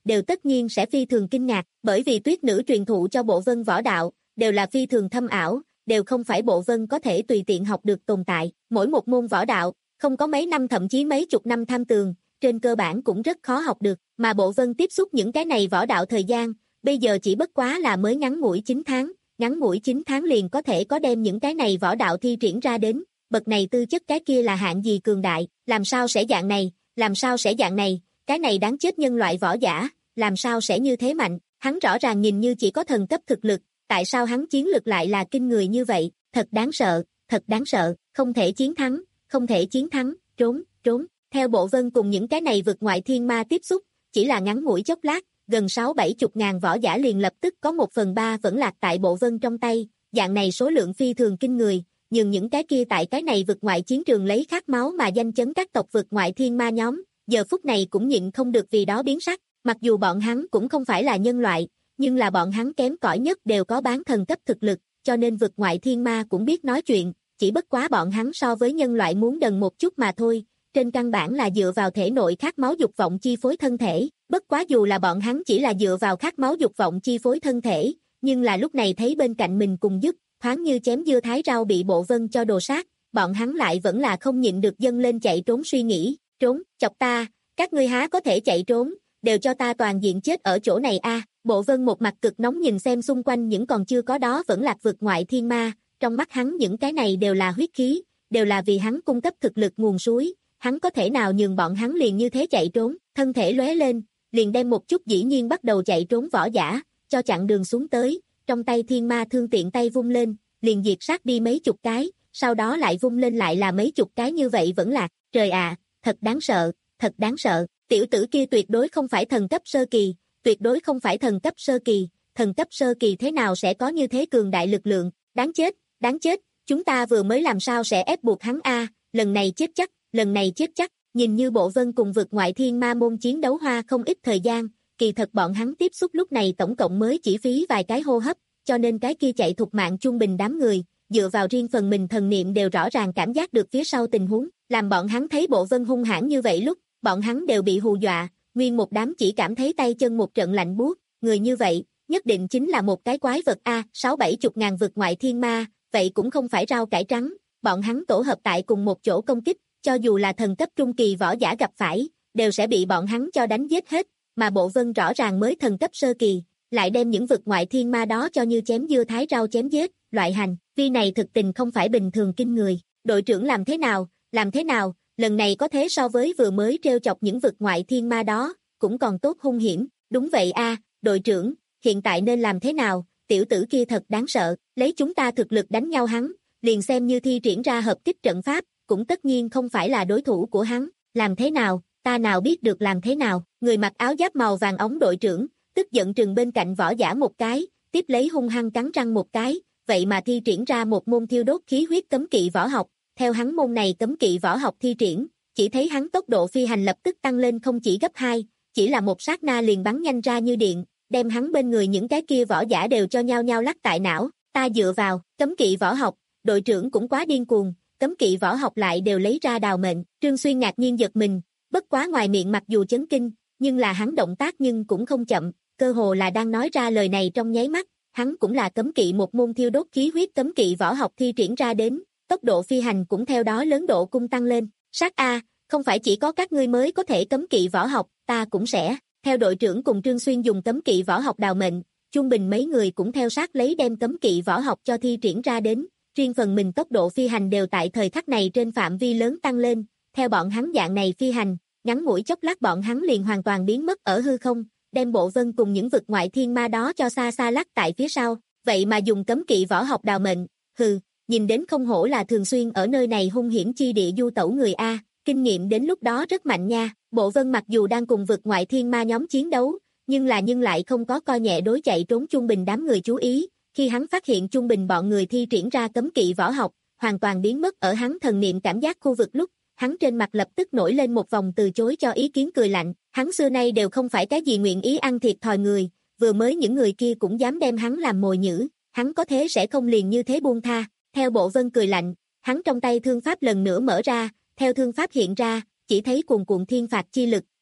đều tất nhiên sẽ phi thường kinh ngạc, bởi vì tuyết nữ truyền thụ cho Bộ Vân võ đạo, đều là phi thường thâm ảo, đều không phải Bộ Vân có thể tùy tiện học được tồn tại. Mỗi một môn võ đạo, không có mấy năm thậm chí mấy chục năm tham tường, trên cơ bản cũng rất khó học được, mà Bộ Vân tiếp xúc những cái này võ đạo thời gian, bây giờ chỉ bất quá là mới ngắn ngủi chín tháng, ngắn ngủi chín tháng liền có thể có đem những cái này võ đạo thi triển ra đến, bậc này tư chất cái kia là hạng gì cường đại, làm sao sẽ dạng này, làm sao sẽ dạng này, cái này đáng chết nhân loại võ giả, làm sao sẽ như thế mạnh, hắn rõ ràng nhìn như chỉ có thần cấp thực lực, tại sao hắn chiến lực lại là kinh người như vậy, thật đáng sợ, thật đáng sợ, không thể chiến thắng, không thể chiến thắng, trốn, trốn, theo Bộ Vân cùng những cái này vượt ngoại thiên ma tiếp xúc, chỉ là ngắn ngủi chốc lát, gần sáu bảy chục ngàn võ giả liền lập tức có một phần ba vẫn lạc tại Bộ Vân trong tay, dạng này số lượng phi thường kinh người, nhưng những cái kia tại cái này vượt ngoại chiến trường lấy khát máu mà danh chấn các tộc vượt ngoại thiên ma nhóm, giờ phút này cũng nhịn không được vì đó biến sắc, mặc dù bọn hắn cũng không phải là nhân loại, nhưng là bọn hắn kém cỏi nhất đều có bán thần cấp thực lực, cho nên vượt ngoại thiên ma cũng biết nói chuyện, chỉ bất quá bọn hắn so với nhân loại muốn đần một chút mà thôi, trên căn bản là dựa vào thể nội khát máu dục vọng chi phối thân thể, bất quá dù là bọn hắn chỉ là dựa vào khát máu dục vọng chi phối thân thể, nhưng là lúc này thấy bên cạnh mình cùng giúp, thoáng như chém dưa thái rau bị Bộ Vân cho đồ sát, bọn hắn lại vẫn là không nhịn được dâng lên chạy trốn suy nghĩ, trốn, chọc ta, các ngươi há có thể chạy trốn, đều cho ta toàn diện chết ở chỗ này a. Bộ Vân một mặt cực nóng nhìn xem xung quanh những còn chưa có đó vẫn lạc vượt ngoại thiên ma, trong mắt hắn những cái này đều là huyết khí, đều là vì hắn cung cấp thực lực nguồn suối, hắn có thể nào nhường bọn hắn liền như thế chạy trốn, thân thể lóe lên, liền đem một chút dĩ nhiên bắt đầu chạy trốn võ giả, cho chặn đường xuống tới, trong tay thiên ma thương tiện tay vung lên, liền diệt sát đi mấy chục cái, sau đó lại vung lên lại là mấy chục cái như vậy vẫn lạc, trời ạ, thật đáng sợ, thật đáng sợ, tiểu tử kia tuyệt đối không phải thần cấp sơ kỳ, tuyệt đối không phải thần cấp sơ kỳ, thần cấp sơ kỳ thế nào sẽ có như thế cường đại lực lượng, đáng chết, đáng chết, chúng ta vừa mới làm sao sẽ ép buộc hắn a, lần này chết chắc, lần này chết chắc, nhìn như Bộ Vân cùng vượt ngoại thiên ma môn chiến đấu hoa không ít thời gian, kỳ thật bọn hắn tiếp xúc lúc này tổng cộng mới chỉ phí vài cái hô hấp, cho nên cái kia chạy thục mạng trung bình đám người, dựa vào riêng phần mình thần niệm đều rõ ràng cảm giác được phía sau tình huống, làm bọn hắn thấy Bộ Vân hung hãn như vậy lúc, bọn hắn đều bị hù dọa, nguyên một đám chỉ cảm thấy tay chân một trận lạnh buốt, người như vậy, nhất định chính là một cái quái vật a, sáu bảy chục ngàn vượt ngoại thiên ma, vậy cũng không phải rau cải trắng, bọn hắn tổ hợp tại cùng một chỗ công kích, cho dù là thần cấp trung kỳ võ giả gặp phải, đều sẽ bị bọn hắn cho đánh giết hết, mà Bộ Vân rõ ràng mới thần cấp sơ kỳ, lại đem những vượt ngoại thiên ma đó cho như chém dưa thái rau chém giết, loại hành vi này thực tình không phải bình thường kinh người, đội trưởng làm thế nào, làm thế nào, lần này có thế so với vừa mới trêu chọc những vượt ngoại thiên ma đó, cũng còn tốt hung hiểm, đúng vậy a, đội trưởng, hiện tại nên làm thế nào, tiểu tử kia thật đáng sợ, lấy chúng ta thực lực đánh nhau hắn, liền xem như thi triển ra hợp kích trận pháp, cũng tất nhiên không phải là đối thủ của hắn, làm thế nào, ta nào biết được làm thế nào, người mặc áo giáp màu vàng ống đội trưởng, tức giận trừng bên cạnh võ giả một cái, tiếp lấy hung hăng cắn răng một cái, vậy mà thi triển ra một môn thiêu đốt khí huyết cấm kỵ võ học, theo hắn môn này cấm kỵ võ học thi triển, chỉ thấy hắn tốc độ phi hành lập tức tăng lên không chỉ gấp hai, chỉ là một sát na liền bắn nhanh ra như điện, đem hắn bên người những cái kia võ giả đều cho nhau nhau lắc tại não, ta dựa vào, cấm kỵ võ học, đội trưởng cũng quá điên cuồng, cấm kỵ võ học lại đều lấy ra đào mệnh, Trương Xuyên ngạc nhiên giật mình, bất quá ngoài miệng mặc dù chấn kinh, nhưng là hắn động tác nhưng cũng không chậm, cơ hồ là đang nói ra lời này trong nháy mắt, hắn cũng là cấm kỵ một môn thiêu đốt khí huyết cấm kỵ võ học thi triển ra đến, tốc độ phi hành cũng theo đó lớn độ cung tăng lên, sát a, không phải chỉ có các ngươi mới có thể cấm kỵ võ học, ta cũng sẽ, theo đội trưởng cùng Trương Xuyên dùng cấm kỵ võ học đào mệnh, trung bình mấy người cũng theo sát lấy đem cấm kỵ võ học cho thi triển ra đến, riêng phần mình tốc độ phi hành đều tại thời khắc này trên phạm vi lớn tăng lên, theo bọn hắn dạng này phi hành, ngắn ngủi chốc lát bọn hắn liền hoàn toàn biến mất ở hư không, đem Bộ Vân cùng những vực ngoại thiên ma đó cho xa xa lắc tại phía sau, vậy mà dùng cấm kỵ võ học đào mệnh, hừ, nhìn đến không hổ là thường xuyên ở nơi này hung hiểm chi địa du tẩu người A, kinh nghiệm đến lúc đó rất mạnh nha, Bộ Vân mặc dù đang cùng vực ngoại thiên ma nhóm chiến đấu, nhưng là nhưng lại không có coi nhẹ đối chạy trốn trung bình đám người chú ý, khi hắn phát hiện trung bình bọn người thi triển ra cấm kỵ võ học, hoàn toàn biến mất ở hắn thần niệm cảm giác khu vực lúc, hắn trên mặt lập tức nổi lên một vòng từ chối cho ý kiến cười lạnh, hắn xưa nay đều không phải cái gì nguyện ý ăn thiệt thòi người, vừa mới những người kia cũng dám đem hắn làm mồi nhử, hắn có thế sẽ không liền như thế buông tha, theo Bộ Vân cười lạnh, hắn trong tay thương pháp lần nữa mở ra, theo thương pháp hiện ra, chỉ thấy cuồn cuộn thiên phạt chi lực,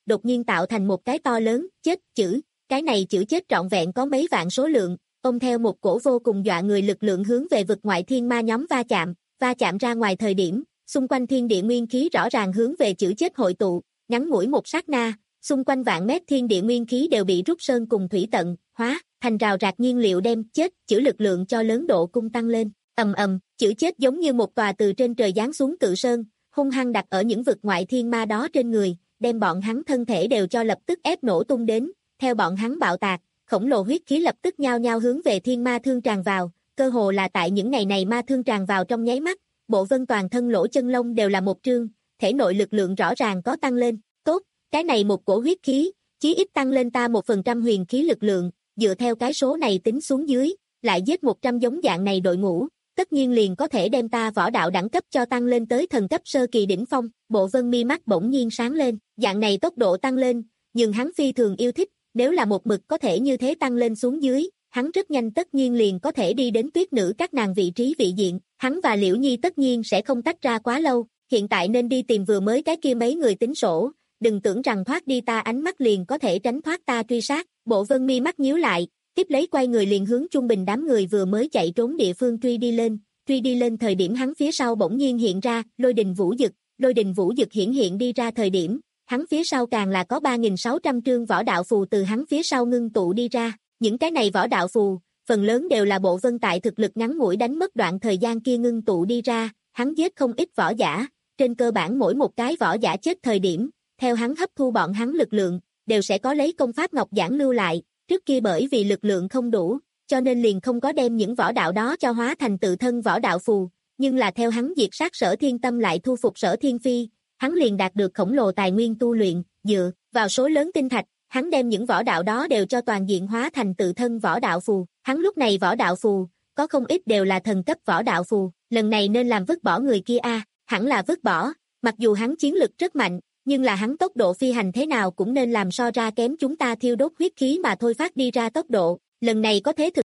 đột nhiên tạo thành một cái to lớn, chết, chữ, cái này chữ chết trọn vẹn có mấy vạn số lượng, ôm theo một cổ vô cùng dọa người lực lượng hướng về vực ngoại thiên ma nhóm va chạm, va chạm ra ngoài thời điểm, xung quanh thiên địa nguyên khí rõ ràng hướng về chữ chết hội tụ, ngắn ngủi một sát na, xung quanh vạn mét thiên địa nguyên khí đều bị rút sơn cùng thủy tận, hóa, thành rào rạc nhiên liệu đem chết, chữ lực lượng cho lớn độ cung tăng lên, ầm ầm, chữ chết giống như một tòa từ trên trời giáng xuống cự sơn, hung hăng đặt ở những vực ngoại thiên ma đó trên người, đem bọn hắn thân thể đều cho lập tức ép nổ tung đến, theo bọn hắn bạo tạc, khổng lồ huyết khí lập tức nhao nhao hướng về thiên ma thương tràn vào, cơ hồ là tại những ngày này ma thương tràn vào trong nháy mắt, Bộ Vân toàn thân lỗ chân lông đều là một trương, thể nội lực lượng rõ ràng có tăng lên, tốt, cái này một cổ huyết khí, chí ít tăng lên ta một phần trăm huyền khí lực lượng, dựa theo cái số này tính xuống dưới, lại giết một trăm giống dạng này đội ngũ, tất nhiên liền có thể đem ta võ đạo đẳng cấp cho tăng lên tới thần cấp sơ kỳ đỉnh phong, Bộ Vân mi mắt bỗng nhiên sáng lên, dạng này tốc độ tăng lên, nhưng hắn phi thường yêu thích, nếu là một mực có thể như thế tăng lên xuống dưới, hắn rất nhanh tất nhiên liền có thể đi đến tuyết nữ các nàng vị trí vị diện, hắn và Liễu Nhi tất nhiên sẽ không tách ra quá lâu, hiện tại nên đi tìm vừa mới cái kia mấy người tính sổ, đừng tưởng rằng thoát đi ta ánh mắt liền có thể tránh thoát ta truy sát, Bộ Vân mi mắt nhíu lại, tiếp lấy quay người liền hướng trung bình đám người vừa mới chạy trốn địa phương truy đi lên, truy đi lên thời điểm hắn phía sau bỗng nhiên hiện ra, lôi đình vũ dực, lôi đình vũ dực hiển hiện đi ra thời điểm, hắn phía sau càng là có ba nghìn sáu trăm trương võ đạo phù từ hắn phía sau ngưng tụ đi ra, những cái này võ đạo phù, phần lớn đều là Bộ Vân tại thực lực ngắn ngủi đánh mất đoạn thời gian kia ngưng tụ đi ra, hắn giết không ít võ giả, trên cơ bản mỗi một cái võ giả chết thời điểm, theo hắn hấp thu bọn hắn lực lượng, đều sẽ có lấy công pháp ngọc giản lưu lại, trước kia bởi vì lực lượng không đủ, cho nên liền không có đem những võ đạo đó cho hóa thành tự thân võ đạo phù, nhưng là theo hắn diệt sát Sở Thiên Tâm lại thu phục Sở Thiên Phi, hắn liền đạt được khổng lồ tài nguyên tu luyện, dựa vào số lớn tinh thạch, hắn đem những võ đạo đó đều cho toàn diện hóa thành tự thân võ đạo phù, hắn lúc này võ đạo phù, có không ít đều là thần cấp võ đạo phù, lần này nên làm vứt bỏ người kia a, à, hẳn là vứt bỏ, mặc dù hắn chiến lực rất mạnh, nhưng là hắn tốc độ phi hành thế nào cũng nên làm so ra kém chúng ta thiêu đốt huyết khí mà thôi phát đi ra tốc độ, lần này có thế thực.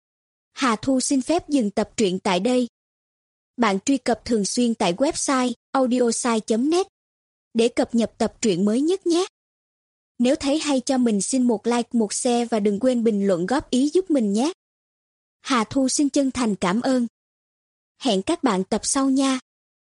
Hà Thu xin phép dừng tập truyện tại đây. Bạn truy cập thường xuyên tại website audiosai chấm net để cập nhật tập truyện mới nhất nhé. Nếu thấy hay cho mình xin một like, một share và đừng quên bình luận góp ý giúp mình nhé. Hà Thu xin chân thành cảm ơn. Hẹn các bạn tập sau nha.